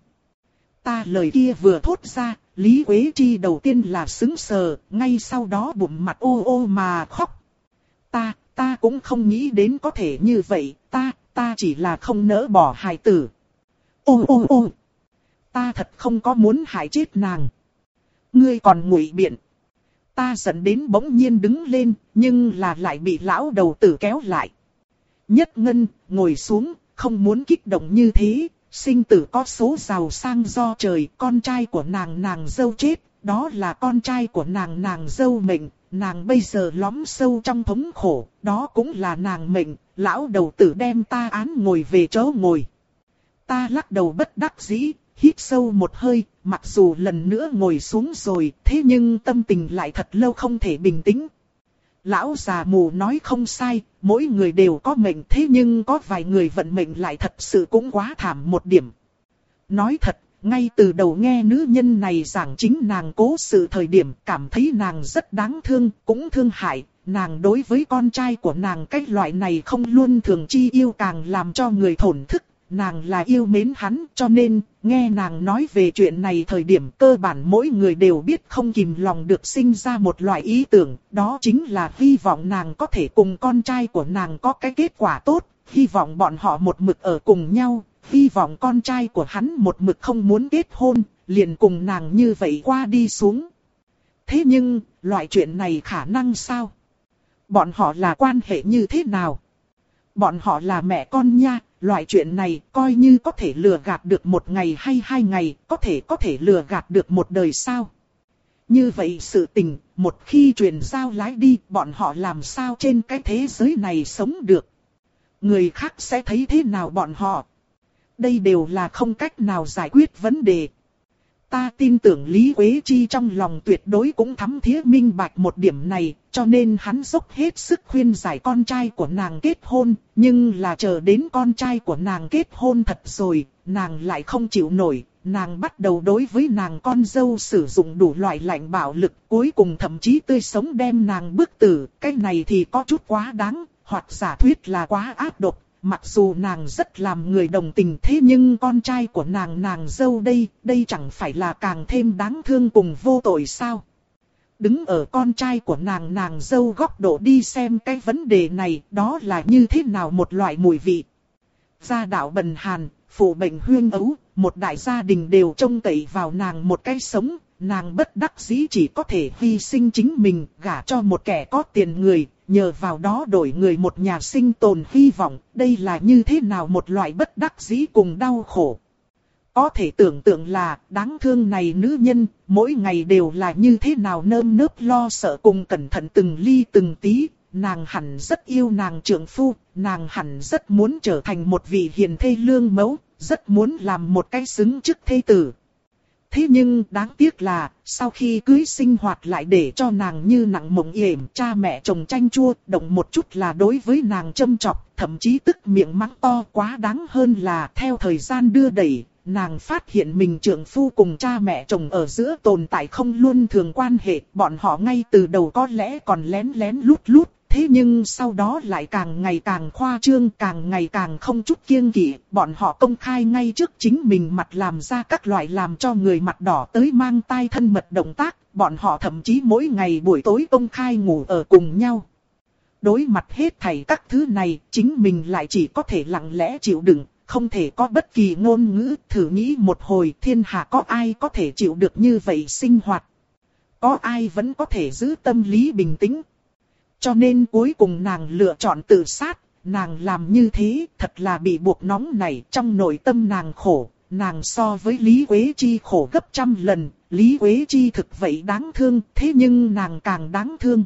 Ta lời kia vừa thốt ra, Lý Quế Chi đầu tiên là sững sờ, ngay sau đó bụng mặt ô ô mà khóc. Ta, ta cũng không nghĩ đến có thể như vậy, ta, ta chỉ là không nỡ bỏ hài tử. Ô ô ô, ta thật không có muốn hại chết nàng. Ngươi còn ngụy biện. Ta giận đến bỗng nhiên đứng lên, nhưng là lại bị lão đầu tử kéo lại. Nhất Ngân, ngồi xuống, không muốn kích động như thế, sinh tử có số giàu sang do trời, con trai của nàng nàng dâu chết, đó là con trai của nàng nàng dâu mệnh, nàng bây giờ lõm sâu trong thống khổ, đó cũng là nàng mệnh, lão đầu tử đem ta án ngồi về chỗ ngồi. Ta lắc đầu bất đắc dĩ, hít sâu một hơi, mặc dù lần nữa ngồi xuống rồi, thế nhưng tâm tình lại thật lâu không thể bình tĩnh. Lão già mù nói không sai, mỗi người đều có mệnh, thế nhưng có vài người vận mệnh lại thật sự cũng quá thảm một điểm. Nói thật, ngay từ đầu nghe nữ nhân này giảng chính nàng cố sự thời điểm, cảm thấy nàng rất đáng thương, cũng thương hại. Nàng đối với con trai của nàng cái loại này không luôn thường chi yêu càng làm cho người thổn thức. Nàng là yêu mến hắn, cho nên, nghe nàng nói về chuyện này thời điểm cơ bản mỗi người đều biết không kìm lòng được sinh ra một loại ý tưởng, đó chính là hy vọng nàng có thể cùng con trai của nàng có cái kết quả tốt, hy vọng bọn họ một mực ở cùng nhau, hy vọng con trai của hắn một mực không muốn kết hôn, liền cùng nàng như vậy qua đi xuống. Thế nhưng, loại chuyện này khả năng sao? Bọn họ là quan hệ như thế nào? Bọn họ là mẹ con nha. Loại chuyện này coi như có thể lừa gạt được một ngày hay hai ngày, có thể có thể lừa gạt được một đời sao. Như vậy sự tình, một khi truyền giao lái đi, bọn họ làm sao trên cái thế giới này sống được. Người khác sẽ thấy thế nào bọn họ. Đây đều là không cách nào giải quyết vấn đề. Ta tin tưởng Lý Quế Chi trong lòng tuyệt đối cũng thấm thía minh bạch một điểm này, cho nên hắn dốc hết sức khuyên giải con trai của nàng kết hôn, nhưng là chờ đến con trai của nàng kết hôn thật rồi, nàng lại không chịu nổi, nàng bắt đầu đối với nàng con dâu sử dụng đủ loại lạnh bạo lực, cuối cùng thậm chí tươi sống đem nàng bức tử, cái này thì có chút quá đáng, hoặc giả thuyết là quá ác độc. Mặc dù nàng rất làm người đồng tình thế nhưng con trai của nàng nàng dâu đây, đây chẳng phải là càng thêm đáng thương cùng vô tội sao? Đứng ở con trai của nàng nàng dâu góc độ đi xem cái vấn đề này, đó là như thế nào một loại mùi vị. Gia đạo bần hàn, phụ bệnh huyên ấu, một đại gia đình đều trông cậy vào nàng một cái sống, nàng bất đắc dĩ chỉ có thể hy sinh chính mình, gả cho một kẻ có tiền người. Nhờ vào đó đổi người một nhà sinh tồn hy vọng, đây là như thế nào một loại bất đắc dĩ cùng đau khổ. Có thể tưởng tượng là, đáng thương này nữ nhân, mỗi ngày đều là như thế nào nơm nớp lo sợ cùng cẩn thận từng ly từng tí, nàng hẳn rất yêu nàng trượng phu, nàng hẳn rất muốn trở thành một vị hiền thê lương mẫu, rất muốn làm một cái xứng chức thê tử. Thế nhưng đáng tiếc là, sau khi cưới sinh hoạt lại để cho nàng như nặng mộng yểm, cha mẹ chồng chanh chua, động một chút là đối với nàng châm chọc, thậm chí tức miệng mắng to. Quá đáng hơn là theo thời gian đưa đẩy, nàng phát hiện mình trượng phu cùng cha mẹ chồng ở giữa tồn tại không luân thường quan hệ, bọn họ ngay từ đầu có lẽ còn lén lén lút lút. Thế nhưng sau đó lại càng ngày càng khoa trương, càng ngày càng không chút kiêng kỵ, bọn họ công khai ngay trước chính mình mặt làm ra các loại làm cho người mặt đỏ tới mang tai thân mật động tác, bọn họ thậm chí mỗi ngày buổi tối công khai ngủ ở cùng nhau. Đối mặt hết thảy các thứ này, chính mình lại chỉ có thể lặng lẽ chịu đựng, không thể có bất kỳ ngôn ngữ. Thử nghĩ một hồi, thiên hạ có ai có thể chịu được như vậy sinh hoạt? Có ai vẫn có thể giữ tâm lý bình tĩnh? Cho nên cuối cùng nàng lựa chọn tự sát, nàng làm như thế thật là bị buộc nóng nảy, trong nội tâm nàng khổ, nàng so với Lý Quế Chi khổ gấp trăm lần, Lý Quế Chi thực vậy đáng thương, thế nhưng nàng càng đáng thương.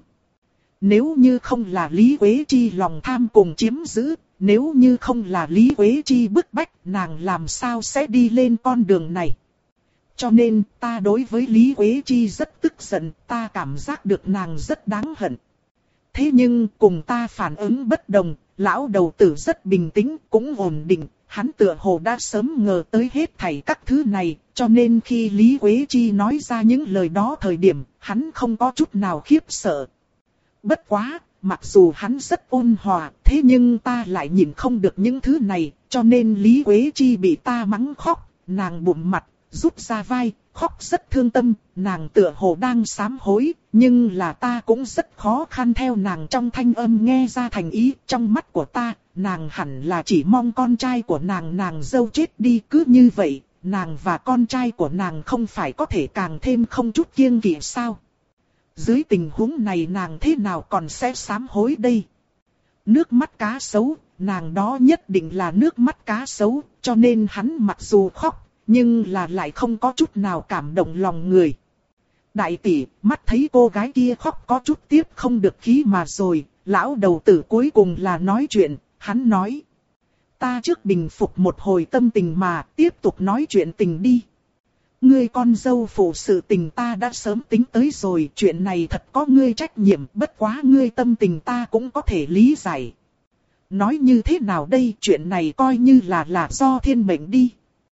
Nếu như không là Lý Quế Chi lòng tham cùng chiếm giữ, nếu như không là Lý Quế Chi bức bách, nàng làm sao sẽ đi lên con đường này. Cho nên ta đối với Lý Quế Chi rất tức giận, ta cảm giác được nàng rất đáng hận. Thế nhưng cùng ta phản ứng bất đồng, lão đầu tử rất bình tĩnh, cũng ổn định, hắn tựa hồ đã sớm ngờ tới hết thảy các thứ này, cho nên khi Lý Quế Chi nói ra những lời đó thời điểm, hắn không có chút nào khiếp sợ. Bất quá, mặc dù hắn rất ôn hòa, thế nhưng ta lại nhìn không được những thứ này, cho nên Lý Quế Chi bị ta mắng khóc, nàng bụm mặt, rút ra vai, khóc rất thương tâm, nàng tựa hồ đang sám hối, nhưng là ta cũng rất khó khăn theo nàng trong thanh âm nghe ra thành ý. Trong mắt của ta, nàng hẳn là chỉ mong con trai của nàng nàng dâu chết đi, cứ như vậy, nàng và con trai của nàng không phải có thể càng thêm không chút kiêng kỵ sao? Dưới tình huống này nàng thế nào còn sẽ sám hối đây? Nước mắt cá sấu, nàng đó nhất định là nước mắt cá sấu, cho nên hắn mặc dù khóc, nhưng là lại không có chút nào cảm động lòng người. Đại tỷ, mắt thấy cô gái kia khóc có chút tiếp không được khí mà rồi, lão đầu tử cuối cùng là nói chuyện, hắn nói. Ta trước bình phục một hồi tâm tình mà, tiếp tục nói chuyện tình đi. Ngươi con dâu phụ sự tình ta đã sớm tính tới rồi, chuyện này thật có ngươi trách nhiệm, bất quá ngươi tâm tình ta cũng có thể lý giải. Nói như thế nào đây, chuyện này coi như là là do thiên mệnh đi.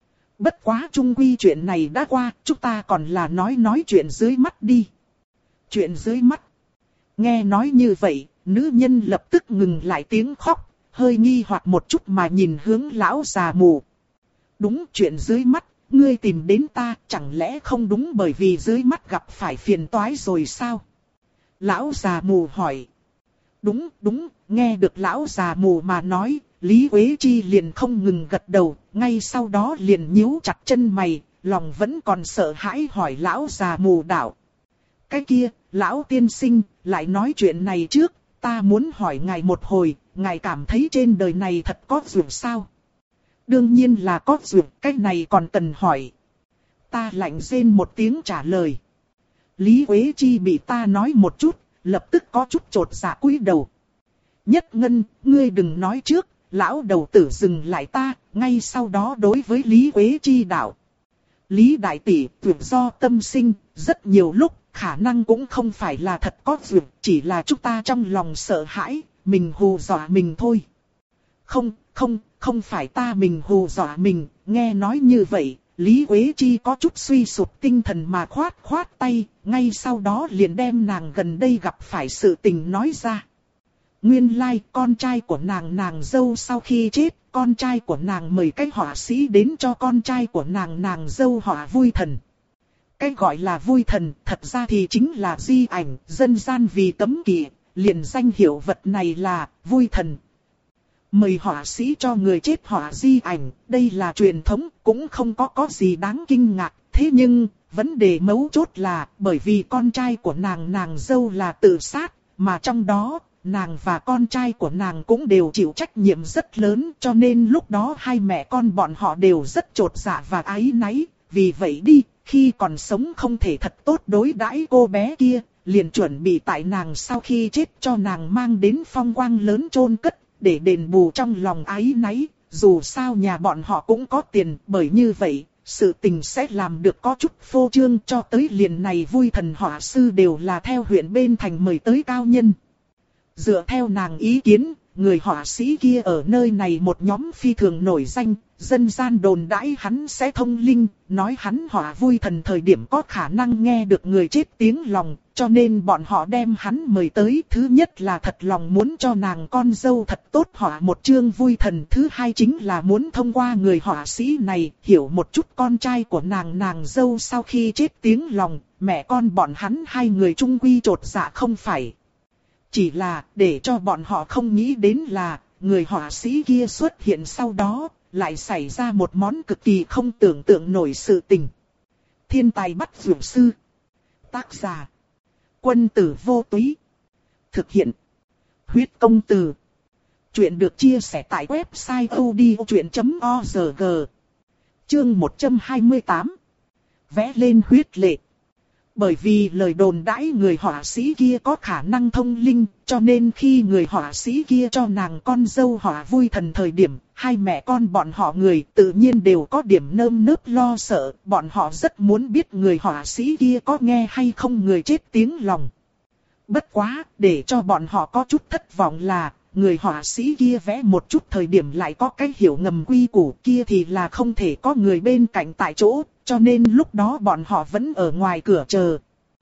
Bất quá chung quy chuyện này đã qua, chúng ta còn là nói nói chuyện dưới mắt đi. Chuyện dưới mắt. Nghe nói như vậy, nữ nhân lập tức ngừng lại tiếng khóc, hơi nghi hoặc một chút mà nhìn hướng lão già mù. Đúng, chuyện dưới mắt, ngươi tìm đến ta, chẳng lẽ không đúng bởi vì dưới mắt gặp phải phiền toái rồi sao? Lão già mù hỏi. Đúng, đúng, nghe được lão già mù mà nói, Lý Quế Chi liền không ngừng gật đầu, ngay sau đó liền nhíu chặt chân mày, lòng vẫn còn sợ hãi hỏi lão già mù đạo. Cái kia, lão tiên sinh, lại nói chuyện này trước, ta muốn hỏi ngài một hồi, ngài cảm thấy trên đời này thật có duyên sao? Đương nhiên là có duyên, cái này còn cần hỏi. Ta lạnh rên một tiếng trả lời. Lý Quế Chi bị ta nói một chút, lập tức có chút chột dạ cúi đầu. Nhất Ngân, ngươi đừng nói trước. Lão đầu tử dừng lại ta, ngay sau đó đối với Lý Quế Chi đạo. Lý đại tỷ, tuyệt do tâm sinh, rất nhiều lúc, khả năng cũng không phải là thật có duyên, chỉ là chúng ta trong lòng sợ hãi, mình hù dọa mình thôi. Không, không, không phải ta mình hù dọa mình, nghe nói như vậy, Lý Quế Chi có chút suy sụp tinh thần mà khoát khoát tay, ngay sau đó liền đem nàng gần đây gặp phải sự tình nói ra. Nguyên lai like, con trai của nàng nàng dâu sau khi chết, con trai của nàng mời cái họa sĩ đến cho con trai của nàng nàng dâu họa vui thần. Cái gọi là vui thần, thật ra thì chính là di ảnh, dân gian vì cấm kỵ, liền danh hiệu vật này là vui thần. Mời họa sĩ cho người chết họa di ảnh, đây là truyền thống, cũng không có có gì đáng kinh ngạc. Thế nhưng, vấn đề mấu chốt là, bởi vì con trai của nàng nàng dâu là tự sát, mà trong đó, nàng và con trai của nàng cũng đều chịu trách nhiệm rất lớn, cho nên lúc đó hai mẹ con bọn họ đều rất chột dạ và áy náy. Vì vậy đi, khi còn sống không thể thật tốt đối đãi cô bé kia, liền chuẩn bị tại nàng sau khi chết cho nàng mang đến phong quang lớn chôn cất, để đền bù trong lòng áy náy, dù sao nhà bọn họ cũng có tiền, bởi như vậy, sự tình sẽ làm được có chút phô trương, cho tới liền này Vui Thần họa sư đều là theo huyện bên thành mời tới cao nhân. Dựa theo nàng ý kiến, người họa sĩ kia ở nơi này một nhóm phi thường nổi danh, dân gian đồn đãi hắn sẽ thông linh, nói hắn họa Vui Thần thời điểm có khả năng nghe được người chết tiếng lòng, cho nên bọn họ đem hắn mời tới. Thứ nhất là thật lòng muốn cho nàng con dâu thật tốt họa một chương Vui Thần, thứ hai chính là muốn thông qua người họa sĩ này hiểu một chút con trai của nàng nàng dâu sau khi chết tiếng lòng, mẹ con bọn hắn hai người chung quy trột dạ không phải. Chỉ là để cho bọn họ không nghĩ đến là người họa sĩ kia xuất hiện sau đó lại xảy ra một món cực kỳ không tưởng tượng nổi sự tình. Thiên tài bắt dược sư. Tác giả: Quân tử vô túy. Thực hiện: Huyết công từ. Chuyện được chia sẻ tại website odchuyện chấm org. Chương một trăm hai mươi tám. Vẽ lên huyết lệ. Bởi vì lời đồn đãi người họa sĩ kia có khả năng thông linh, cho nên khi người họa sĩ kia cho nàng con dâu họa Vui Thần thời điểm, hai mẹ con bọn họ người tự nhiên đều có điểm nơm nớp lo sợ, bọn họ rất muốn biết người họa sĩ kia có nghe hay không người chết tiếng lòng. Bất quá, để cho bọn họ có chút thất vọng là, người họa sĩ kia vẽ một chút thời điểm lại có cái hiểu ngầm quy củ kia thì là không thể có người bên cạnh tại chỗ, cho nên lúc đó bọn họ vẫn ở ngoài cửa chờ.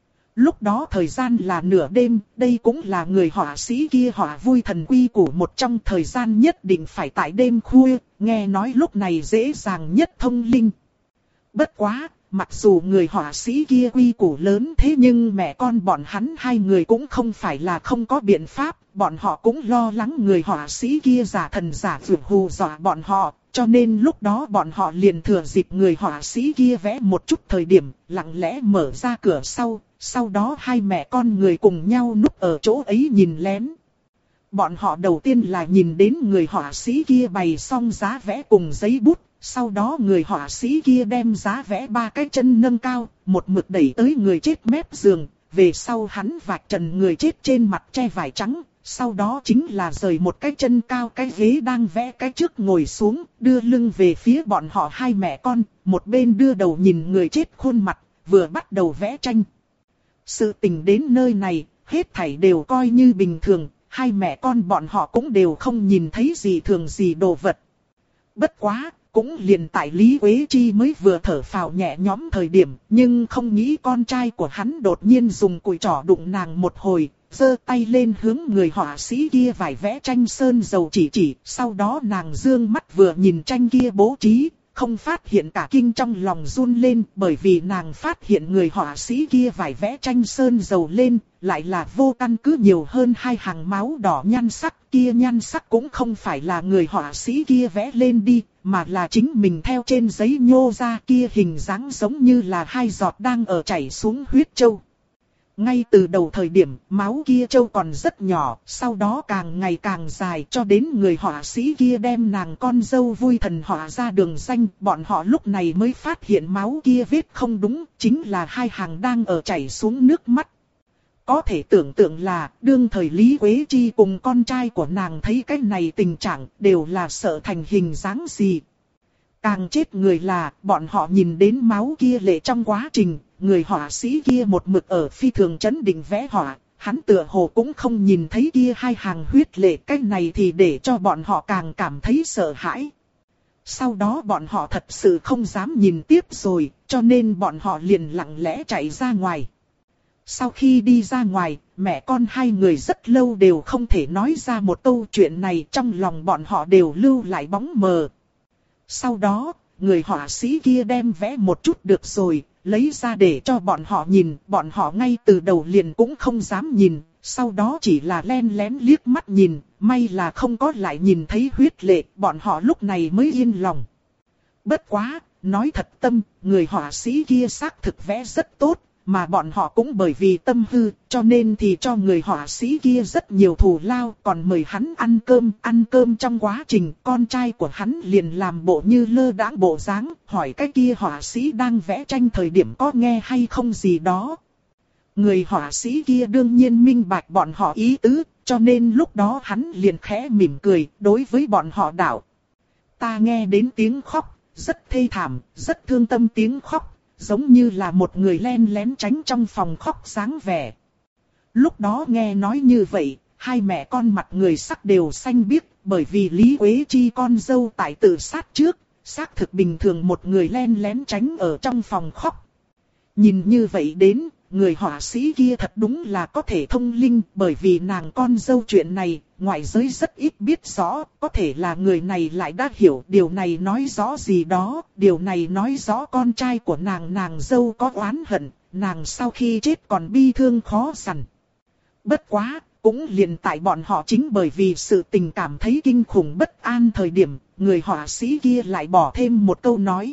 Lúc đó thời gian là nửa đêm, đây cũng là người họa sĩ kia họa Vui Thần quy củ một trong thời gian nhất định phải tại đêm khuya, nghe nói lúc này dễ dàng nhất thông linh. Bất quá, mặc dù người họa sĩ kia quy củ lớn thế nhưng mẹ con bọn hắn hai người cũng không phải là không có biện pháp, bọn họ cũng lo lắng người họa sĩ kia giả thần giả dược hù dọa bọn họ, cho nên lúc đó bọn họ liền thừa dịp người họa sĩ kia vẽ một chút thời điểm, lặng lẽ mở ra cửa sau, sau đó hai mẹ con người cùng nhau núp ở chỗ ấy nhìn lén. Bọn họ đầu tiên là nhìn đến người họa sĩ kia bày xong giá vẽ cùng giấy bút. Sau đó người họa sĩ kia đem giá vẽ ba cái chân nâng cao, một mực đẩy tới người chết mép giường, về sau hắn vạch trần người chết trên mặt che vải trắng, sau đó chính là rời một cái chân cao cái ghế đang vẽ cái trước ngồi xuống, đưa lưng về phía bọn họ hai mẹ con, một bên đưa đầu nhìn người chết khuôn mặt, vừa bắt đầu vẽ tranh. Sự tình đến nơi này, hết thảy đều coi như bình thường, hai mẹ con bọn họ cũng đều không nhìn thấy gì thường gì đồ vật. Bất quá, cũng liền tại Lý Quế Chi mới vừa thở phào nhẹ nhõm thời điểm, nhưng không nghĩ con trai của hắn đột nhiên dùng cùi trỏ đụng nàng một hồi, giơ tay lên hướng người họa sĩ kia vải vẽ tranh sơn dầu chỉ chỉ, sau đó nàng dương mắt vừa nhìn tranh kia bố trí, không phát hiện cả kinh trong lòng run lên, bởi vì nàng phát hiện người họa sĩ kia vải vẽ tranh sơn dầu lên, lại là vô căn cứ nhiều hơn hai hàng máu đỏ nhan sắc, kia nhan sắc cũng không phải là người họa sĩ kia vẽ lên đi, mà là chính mình theo trên giấy nhô ra, kia hình dáng giống như là hai giọt đang ở chảy xuống huyết châu. Ngay từ đầu thời điểm, máu kia châu còn rất nhỏ, sau đó càng ngày càng dài, cho đến người họa sĩ kia đem nàng con dâu Vui Thần họa ra đường danh, bọn họ lúc này mới phát hiện máu kia vết không đúng, chính là hai hàng đang ở chảy xuống nước mắt. Có thể tưởng tượng là, đương thời Lý Quế Chi cùng con trai của nàng thấy cái này tình trạng, đều là sợ thành hình dáng gì. Càng chết người là, bọn họ nhìn đến máu kia lệ trong quá trình, người họa sĩ kia một mực ở phi thường chấn định vẽ họa, hắn tựa hồ cũng không nhìn thấy kia hai hàng huyết lệ, cái này thì để cho bọn họ càng cảm thấy sợ hãi. Sau đó bọn họ thật sự không dám nhìn tiếp rồi, cho nên bọn họ liền lặng lẽ chạy ra ngoài. Sau khi đi ra ngoài, mẹ con hai người rất lâu đều không thể nói ra một câu chuyện này, trong lòng bọn họ đều lưu lại bóng mờ. Sau đó, người họa sĩ kia đem vẽ một chút được rồi, lấy ra để cho bọn họ nhìn, bọn họ ngay từ đầu liền cũng không dám nhìn, sau đó chỉ là len lén liếc mắt nhìn, may là không có lại nhìn thấy huyết lệ, bọn họ lúc này mới yên lòng. Bất quá, nói thật tâm, người họa sĩ kia xác thực vẽ rất tốt, mà bọn họ cũng bởi vì tâm hư, cho nên thì cho người họa sĩ kia rất nhiều thù lao, còn mời hắn ăn cơm, ăn cơm trong quá trình, con trai của hắn liền làm bộ như lơ đãng bộ dáng, hỏi cái kia họa sĩ đang vẽ tranh thời điểm có nghe hay không gì đó. Người họa sĩ kia đương nhiên minh bạch bọn họ ý tứ, cho nên lúc đó hắn liền khẽ mỉm cười, đối với bọn họ đạo. ta nghe đến tiếng khóc, rất thê thảm, rất thương tâm tiếng khóc, giống như là một người len lén tránh trong phòng khóc dáng vẻ. Lúc đó nghe nói như vậy, hai mẹ con mặt người sắc đều xanh biếc, bởi vì Lý Quế Chi con dâu tại tự sát trước, xác thực bình thường một người len lén tránh ở trong phòng khóc. Nhìn như vậy đến, người họa sĩ kia thật đúng là có thể thông linh, bởi vì nàng con dâu chuyện này, ngoại giới rất ít biết rõ, có thể là người này lại đã hiểu điều này nói rõ gì đó, điều này nói rõ con trai của nàng nàng dâu có oán hận, nàng sau khi chết còn bi thương khó sằn. Bất quá, cũng liền tại bọn họ chính bởi vì sự tình cảm thấy kinh khủng bất an thời điểm, người họa sĩ kia lại bỏ thêm một câu nói.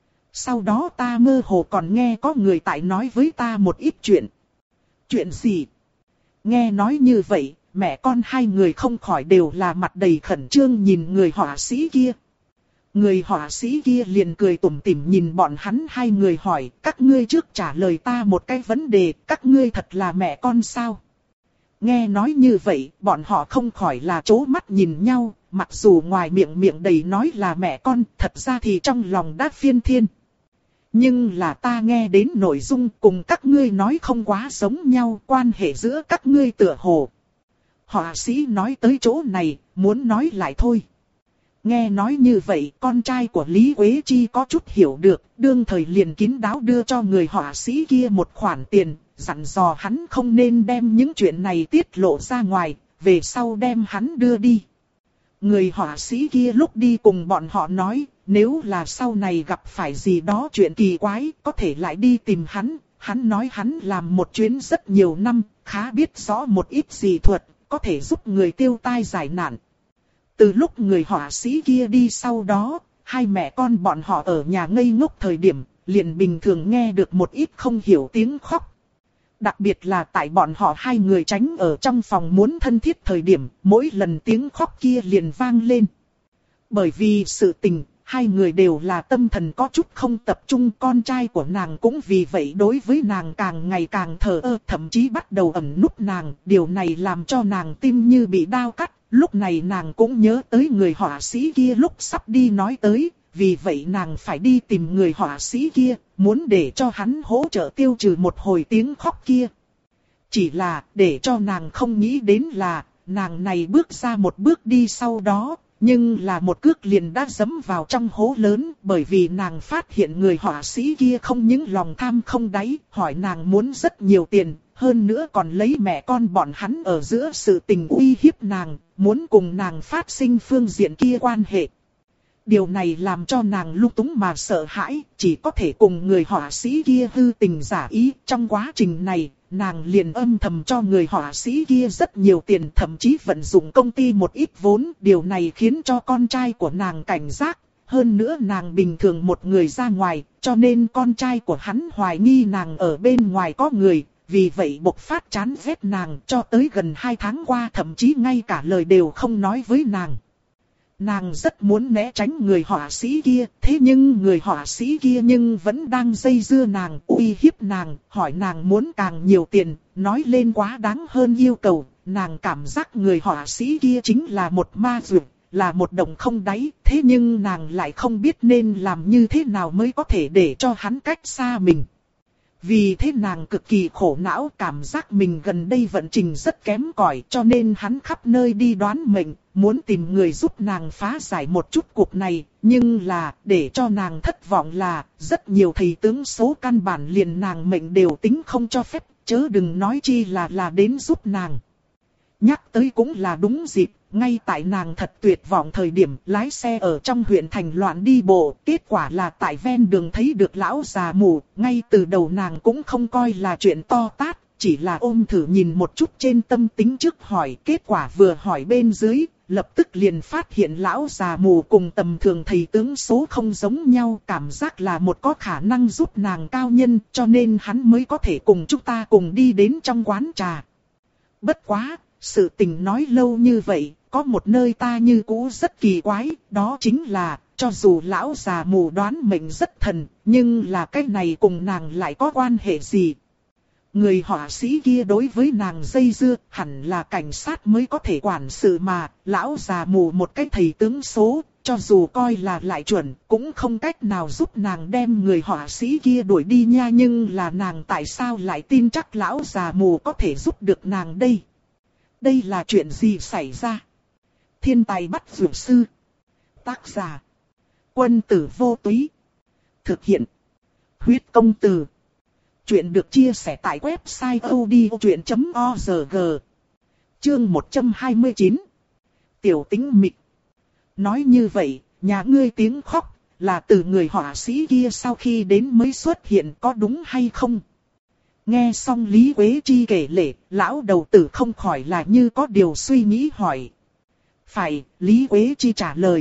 Sau đó ta mơ hồ còn nghe có người tại nói với ta một ít chuyện. Chuyện gì? Nghe nói như vậy, mẹ con hai người không khỏi đều là mặt đầy khẩn trương nhìn người họa sĩ kia. Người họa sĩ kia liền cười tủm tỉm nhìn bọn hắn hai người hỏi, các ngươi trước trả lời ta một cái vấn đề, các ngươi thật là mẹ con sao? Nghe nói như vậy, bọn họ không khỏi là chố mắt nhìn nhau, mặc dù ngoài miệng miệng đầy nói là mẹ con, thật ra thì trong lòng đã phiên thiên. Nhưng là ta nghe đến nội dung cùng các ngươi nói không quá giống nhau, quan hệ giữa các ngươi tựa hồ. Họa sĩ nói tới chỗ này, muốn nói lại thôi. Nghe nói như vậy, con trai của Lý Quế Chi có chút hiểu được, đương thời liền kín đáo đưa cho người họa sĩ kia một khoản tiền, dặn dò hắn không nên đem những chuyện này tiết lộ ra ngoài, về sau đem hắn đưa đi. Người họa sĩ kia lúc đi cùng bọn họ nói, nếu là sau này gặp phải gì đó chuyện kỳ quái, có thể lại đi tìm hắn. Hắn nói hắn làm một chuyến rất nhiều năm, khá biết rõ một ít dị thuật, có thể giúp người tiêu tai giải nạn. Từ lúc người họa sĩ kia đi sau đó, hai mẹ con bọn họ ở nhà ngây ngốc thời điểm, liền bình thường nghe được một ít không hiểu tiếng khóc. Đặc biệt là tại bọn họ hai người tránh ở trong phòng muốn thân thiết thời điểm, mỗi lần tiếng khóc kia liền vang lên. Bởi vì sự tình, hai người đều là tâm thần có chút không tập trung, con trai của nàng cũng vì vậy đối với nàng càng ngày càng thờ ơ, thậm chí bắt đầu ẩn núp nàng, điều này làm cho nàng tim như bị đao cắt, lúc này nàng cũng nhớ tới người họa sĩ kia lúc sắp đi nói tới, vì vậy nàng phải đi tìm người họa sĩ kia, muốn để cho hắn hỗ trợ tiêu trừ một hồi tiếng khóc kia. Chỉ là, để cho nàng không nghĩ đến là, nàng này bước ra một bước đi sau đó, nhưng là một cước liền đã giẫm vào trong hố lớn, bởi vì nàng phát hiện người họa sĩ kia không những lòng tham không đáy, hỏi nàng muốn rất nhiều tiền, hơn nữa còn lấy mẹ con bọn hắn ở giữa sự tình uy hiếp nàng, muốn cùng nàng phát sinh phương diện kia quan hệ. Điều này làm cho nàng lung túng mà sợ hãi, chỉ có thể cùng người họa sĩ kia hư tình giả ý. Trong quá trình này, nàng liền âm thầm cho người họa sĩ kia rất nhiều tiền, thậm chí vận dụng công ty một ít vốn. Điều này khiến cho con trai của nàng cảnh giác. Hơn nữa nàng bình thường một người ra ngoài, cho nên con trai của hắn hoài nghi nàng ở bên ngoài có người. Vì vậy bộc phát chán ghét nàng, cho tới gần hai tháng qua thậm chí ngay cả lời đều không nói với nàng. Nàng rất muốn né tránh người họa sĩ kia, thế nhưng người họa sĩ kia nhưng vẫn đang dây dưa nàng, uy hiếp nàng, hỏi nàng muốn càng nhiều tiền, nói lên quá đáng hơn yêu cầu. Nàng cảm giác người họa sĩ kia chính là một ma dược, là một động không đáy, thế nhưng nàng lại không biết nên làm như thế nào mới có thể để cho hắn cách xa mình. Vì thế nàng cực kỳ khổ não, cảm giác mình gần đây vận trình rất kém cỏi, cho nên hắn khắp nơi đi đoán mệnh, muốn tìm người giúp nàng phá giải một chút cuộc này. Nhưng là, để cho nàng thất vọng là, rất nhiều thầy tướng số căn bản liền nàng mệnh đều tính không cho phép, chớ đừng nói chi là là đến giúp nàng. Nhắc tới cũng là đúng dịp, ngay tại nàng thật tuyệt vọng thời điểm lái xe ở trong huyện thành loạn đi bộ, kết quả là tại ven đường thấy được lão già mù, ngay từ đầu nàng cũng không coi là chuyện to tát, chỉ là ôm thử nhìn một chút trên tâm tính trước hỏi, kết quả vừa hỏi bên dưới, lập tức liền phát hiện lão già mù cùng tầm thường thầy tướng số không giống nhau, cảm giác là một có khả năng giúp nàng cao nhân, cho nên hắn mới có thể cùng chúng ta cùng đi đến trong quán trà. Bất quá, sự tình nói lâu như vậy, có một nơi ta như cũ rất kỳ quái, đó chính là, cho dù lão già mù đoán mệnh rất thần, nhưng là cái này cùng nàng lại có quan hệ gì? Người họa sĩ kia đối với nàng dây dưa, hẳn là cảnh sát mới có thể quản sự mà, lão già mù một cái thầy tướng số, cho dù coi là lại chuẩn, cũng không cách nào giúp nàng đem người họa sĩ kia đuổi đi nha. Nhưng là nàng tại sao lại tin chắc lão già mù có thể giúp được nàng đây? Đây là chuyện gì xảy ra? Thiên tài bắt dược sư. Tác giả: Quân tử vô túy. Thực hiện: Huyết công từ. Chuyện được chia sẻ tại website odchuyện chấm org. Chương một trăm hai mươi chín. Tiểu Tĩnh Mịch. Nói như vậy, nhà ngươi tiếng khóc là từ người họa sĩ kia sau khi đến mới xuất hiện, có đúng hay không? Nghe xong Lý Quế Chi kể lể, lão đầu tử không khỏi là như có điều suy nghĩ hỏi. Phải, Lý Quế Chi trả lời.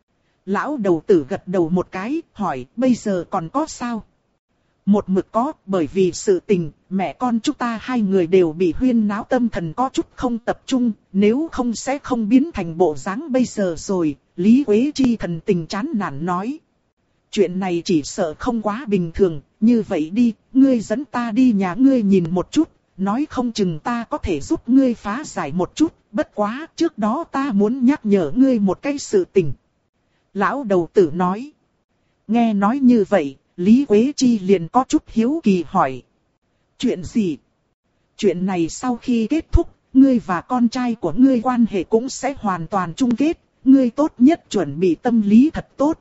Lão đầu tử gật đầu một cái, hỏi, bây giờ còn có sao? Một mực có, bởi vì sự tình, mẹ con chúng ta hai người đều bị huyên náo tâm thần có chút không tập trung, nếu không sẽ không biến thành bộ dáng bây giờ rồi. Lý Quế Chi thần tình chán nản nói. Chuyện này chỉ sợ không quá bình thường, như vậy đi, ngươi dẫn ta đi nhà ngươi nhìn một chút, nói không chừng ta có thể giúp ngươi phá giải một chút, bất quá trước đó ta muốn nhắc nhở ngươi một cái sự tình. Lão đầu tử nói. Nghe nói như vậy, Lý Quế Chi liền có chút hiếu kỳ hỏi. Chuyện gì? Chuyện này sau khi kết thúc, ngươi và con trai của ngươi quan hệ cũng sẽ hoàn toàn chung kết, ngươi tốt nhất chuẩn bị tâm lý thật tốt.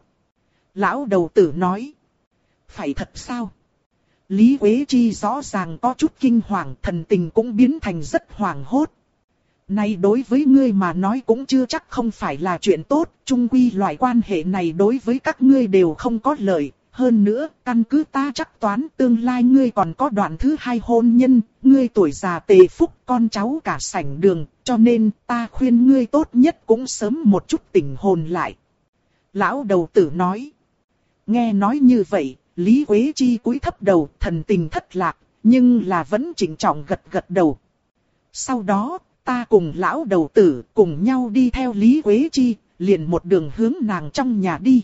Lão đầu tử nói. Phải thật sao? Lý Quế Chi rõ ràng có chút kinh hoàng, thần tình cũng biến thành rất hoảng hốt. Này đối với ngươi mà nói cũng chưa chắc không phải là chuyện tốt, chung quy loại quan hệ này đối với các ngươi đều không có lợi. Hơn nữa, căn cứ ta chắc toán tương lai ngươi còn có đoạn thứ hai hôn nhân, ngươi tuổi già tề phúc, con cháu cả sảnh đường, cho nên ta khuyên ngươi tốt nhất cũng sớm một chút tỉnh hồn lại. Lão đầu tử nói. Nghe nói như vậy, Lý Quế Chi cúi thấp đầu, thần tình thất lạc, nhưng là vẫn chỉnh trọng gật gật đầu. Sau đó, ta cùng lão đầu tử cùng nhau đi theo Lý Quế Chi, liền một đường hướng nàng trong nhà đi.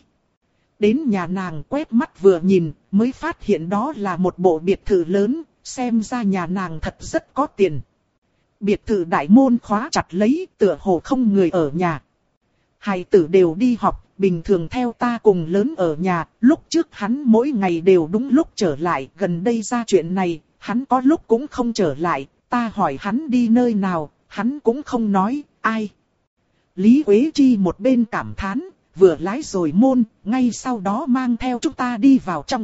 Đến nhà nàng quét mắt vừa nhìn, mới phát hiện đó là một bộ biệt thự lớn, xem ra nhà nàng thật rất có tiền. Biệt thự đại môn khóa chặt lấy, tựa hồ không người ở nhà. Hài tử đều đi học, bình thường theo ta cùng lớn ở nhà, lúc trước hắn mỗi ngày đều đúng lúc trở lại, gần đây ra chuyện này, hắn có lúc cũng không trở lại, ta hỏi hắn đi nơi nào, hắn cũng không nói, ai. Lý Quế Chi một bên cảm thán, vừa lái rồi môn, ngay sau đó mang theo chúng ta đi vào trong.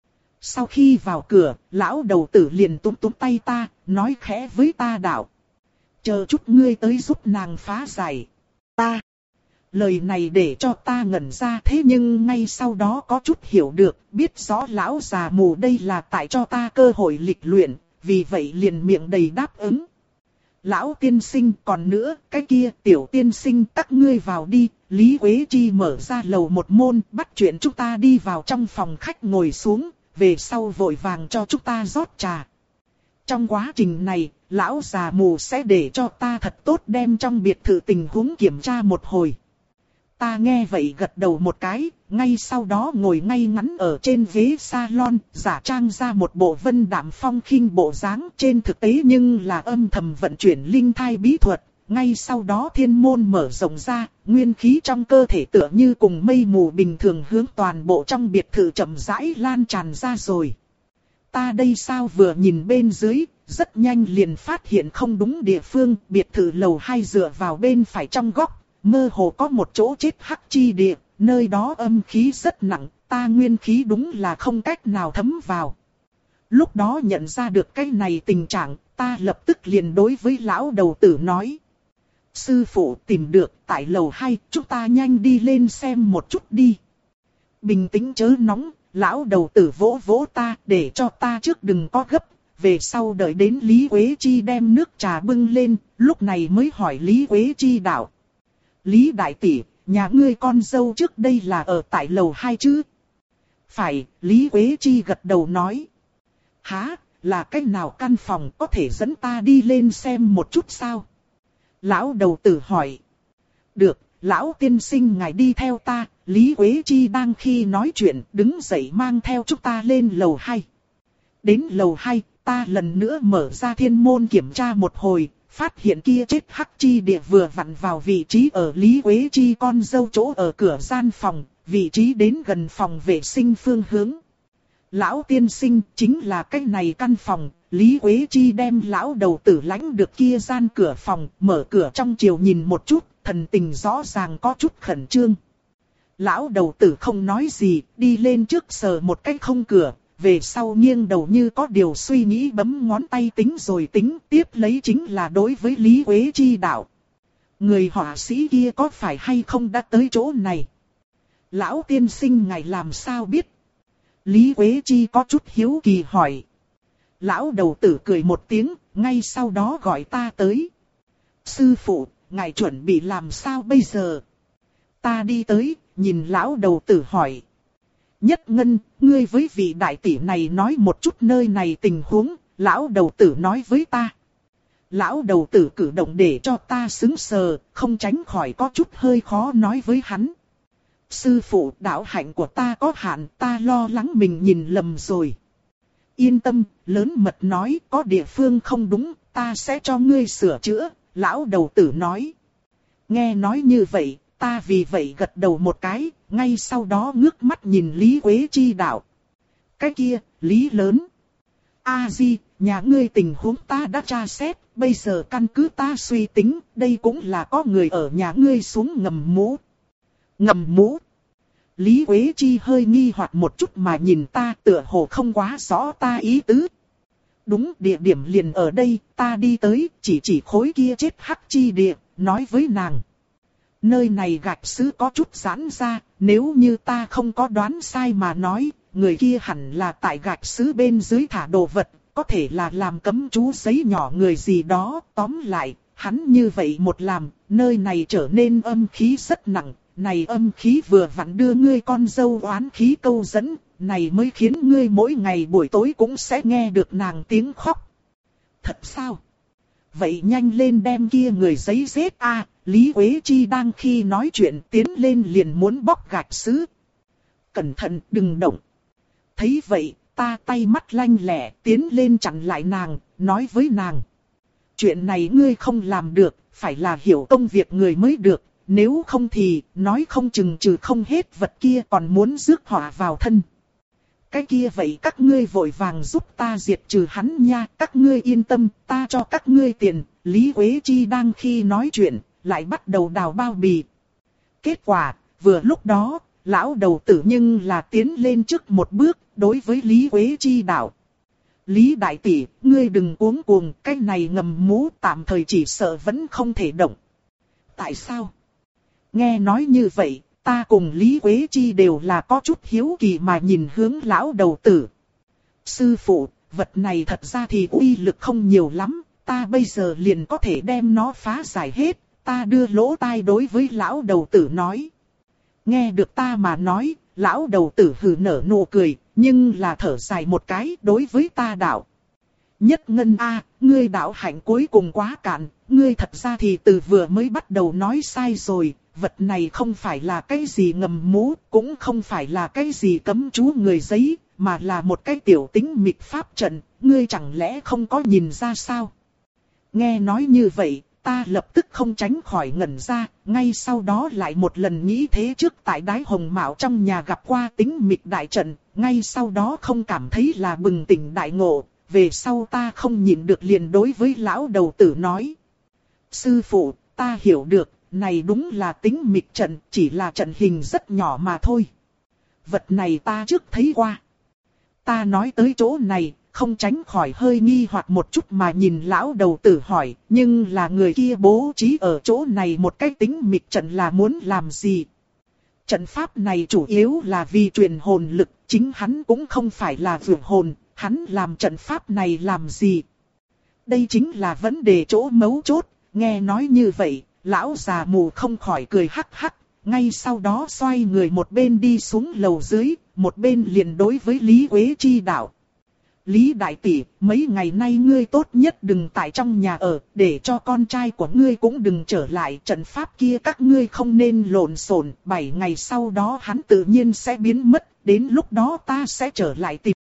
Sau khi vào cửa, lão đầu tử liền túm túm tay ta, nói khẽ với ta đạo. Chờ chút ngươi tới giúp nàng phá giải. Ta. Lời này để cho ta ngẩn ra, thế nhưng ngay sau đó có chút hiểu được, biết rõ lão già mù đây là tại cho ta cơ hội lịch luyện, vì vậy liền miệng đầy đáp ứng. Lão tiên sinh, còn nữa, cái kia tiểu tiên sinh tắc ngươi vào đi. Lý Quế Chi mở ra lầu một môn, bắt chuyện chúng ta đi vào trong phòng khách ngồi xuống, về sau vội vàng cho chúng ta rót trà. Trong quá trình này, lão già mù sẽ để cho ta thật tốt đem trong biệt thự tình huống kiểm tra một hồi. Ta nghe vậy gật đầu một cái, ngay sau đó ngồi ngay ngắn ở trên ghế salon, giả trang ra một bộ vân đạm phong khinh bộ dáng, trên thực tế nhưng là âm thầm vận chuyển linh thai bí thuật. Ngay sau đó thiên môn mở rộng ra, nguyên khí trong cơ thể tựa như cùng mây mù bình thường hướng toàn bộ trong biệt thự chậm rãi lan tràn ra rồi. Ta đây sao vừa nhìn bên dưới, rất nhanh liền phát hiện không đúng địa phương, biệt thự lầu hai dựa vào bên phải trong góc, mơ hồ có một chỗ chết hắc chi địa, nơi đó âm khí rất nặng, ta nguyên khí đúng là không cách nào thấm vào. Lúc đó nhận ra được cái này tình trạng, ta lập tức liền đối với lão đầu tử nói. Sư phụ tìm được tại lầu hai, chúng ta nhanh đi lên xem một chút đi. Bình tĩnh chớ nóng, lão đầu tử vỗ vỗ ta để cho ta trước đừng có gấp. Về sau đợi đến Lý Quế Chi đem nước trà bưng lên, lúc này mới hỏi Lý Quế Chi đạo. Lý đại tỷ, nhà ngươi con dâu trước đây là ở tại lầu hai chứ? Phải, Lý Quế Chi gật đầu nói. Hả, là cách nào căn phòng có thể dẫn ta đi lên xem một chút sao? Lão đầu tử hỏi. Được, lão tiên sinh ngài đi theo ta. Lý Quế Chi đang khi nói chuyện đứng dậy mang theo chúng ta lên lầu hai. Đến lầu hai, ta lần nữa mở ra thiên môn kiểm tra một hồi, phát hiện kia chết hắc chi địa vừa vặn vào vị trí ở Lý Quế Chi con dâu chỗ ở cửa gian phòng, vị trí đến gần phòng vệ sinh phương hướng. Lão tiên sinh chính là cái này căn phòng, Lý Quế Chi đem lão đầu tử lãnh được kia gian cửa phòng, mở cửa trong chiều nhìn một chút, thần tình rõ ràng có chút khẩn trương. Lão đầu tử không nói gì, đi lên trước sờ một cái không cửa, về sau nghiêng đầu như có điều suy nghĩ bấm ngón tay tính rồi tính, tiếp lấy chính là đối với Lý Quế Chi đạo. Người họa sĩ kia có phải hay không đã tới chỗ này? Lão tiên sinh ngài làm sao biết? Lý Quế Chi có chút hiếu kỳ hỏi. Lão đầu tử cười một tiếng, ngay sau đó gọi ta tới. Sư phụ, ngài chuẩn bị làm sao bây giờ? Ta đi tới, nhìn lão đầu tử hỏi. Nhất Ngân, ngươi với vị đại tỷ này nói một chút nơi này tình huống, lão đầu tử nói với ta. Lão đầu tử cử động để cho ta sững sờ, không tránh khỏi có chút hơi khó nói với hắn. Sư phụ, đạo hạnh của ta có hạn, ta lo lắng mình nhìn lầm rồi. Yên tâm, lớn mật nói, có địa phương không đúng, ta sẽ cho ngươi sửa chữa, lão đầu tử nói. Nghe nói như vậy, ta vì vậy gật đầu một cái, ngay sau đó ngước mắt nhìn Lý Quế Chi đạo. Cái kia, Lý lớn. A-di, nhà ngươi tình huống ta đã tra xét, bây giờ căn cứ ta suy tính, đây cũng là có người ở nhà ngươi xuống ngầm mũ. Ngầm mũ. Lý Quế Chi hơi nghi hoặc một chút mà nhìn ta, tựa hồ không quá rõ ta ý tứ. Đúng, địa điểm liền ở đây, ta đi tới, chỉ chỉ khối kia chết hắc chi địa, nói với nàng. Nơi này gạch sứ có chút giãn ra, nếu như ta không có đoán sai mà nói, người kia hẳn là tại gạch sứ bên dưới thả đồ vật, có thể là làm cấm chú giấy nhỏ người gì đó, tóm lại, hắn như vậy một làm, nơi này trở nên âm khí rất nặng, này âm khí vừa vặn đưa ngươi con dâu oán khí câu dẫn, này mới khiến ngươi mỗi ngày buổi tối cũng sẽ nghe được nàng tiếng khóc. Thật sao? Vậy nhanh lên đem kia người giấy giết a. À, Lý Quế Chi đang khi nói chuyện tiến lên liền muốn bóc gạch sứ. Cẩn thận, đừng động. Thấy vậy, ta tay mắt lanh lẹ tiến lên chặn lại nàng, nói với nàng. Chuyện này ngươi không làm được, phải là hiểu công việc người mới được, nếu không thì nói không chừng trừ không hết vật kia còn muốn rước họa vào thân. Cái kia vậy các ngươi vội vàng giúp ta diệt trừ hắn nha, các ngươi yên tâm, ta cho các ngươi tiền. Lý Quế Chi đang khi nói chuyện, lại bắt đầu đào bao bì. Kết quả, vừa lúc đó, lão đầu tử nhưng là tiến lên trước một bước, đối với Lý Quế Chi đạo. Lý đại tỷ, ngươi đừng cuống cuồng, cái này ngầm mũ tạm thời chỉ sợ vẫn không thể động. Tại sao? Nghe nói như vậy, ta cùng Lý Quế Chi đều là có chút hiếu kỳ mà nhìn hướng lão đầu tử. Sư phụ, vật này thật ra thì uy lực không nhiều lắm, ta bây giờ liền có thể đem nó phá giải hết, ta đưa lỗ tai đối với lão đầu tử nói. Nghe được ta mà nói, lão đầu tử hừ nở nụ cười, nhưng là thở dài một cái đối với ta đạo. Nhất Ngân a, ngươi đạo hạnh cuối cùng quá cạn, ngươi thật ra thì từ vừa mới bắt đầu nói sai rồi, vật này không phải là cái gì ngầm mũ, cũng không phải là cái gì cấm chú người giấy, mà là một cái tiểu tính mịch pháp trận, ngươi chẳng lẽ không có nhìn ra sao? Nghe nói như vậy, ta lập tức không tránh khỏi ngẩn ra, ngay sau đó lại một lần nghĩ thế trước tại Đái Hồng Mạo trong nhà gặp qua tính mịch đại trận, ngay sau đó không cảm thấy là bừng tỉnh đại ngộ, về sau ta không nhịn được liền đối với lão đầu tử nói. Sư phụ, ta hiểu được, này đúng là tính mịch trận, chỉ là trận hình rất nhỏ mà thôi. Vật này ta trước thấy qua. Ta nói tới chỗ này, không tránh khỏi hơi nghi hoặc một chút mà nhìn lão đầu tử hỏi, nhưng là người kia bố trí ở chỗ này một cái tính mịch trận là muốn làm gì? Trận pháp này chủ yếu là vì truyền hồn lực, chính hắn cũng không phải là vượt hồn, hắn làm trận pháp này làm gì? Đây chính là vấn đề chỗ mấu chốt, nghe nói như vậy, lão già mù không khỏi cười hắc hắc, ngay sau đó xoay người một bên đi xuống lầu dưới, một bên liền đối với Lý Quế Chi đạo. Lý đại tỷ, mấy ngày nay ngươi tốt nhất đừng tại trong nhà ở, để cho con trai của ngươi cũng đừng trở lại, trận pháp kia các ngươi không nên lộn xộn, bảy ngày sau đó hắn tự nhiên sẽ biến mất, đến lúc đó ta sẽ trở lại tìm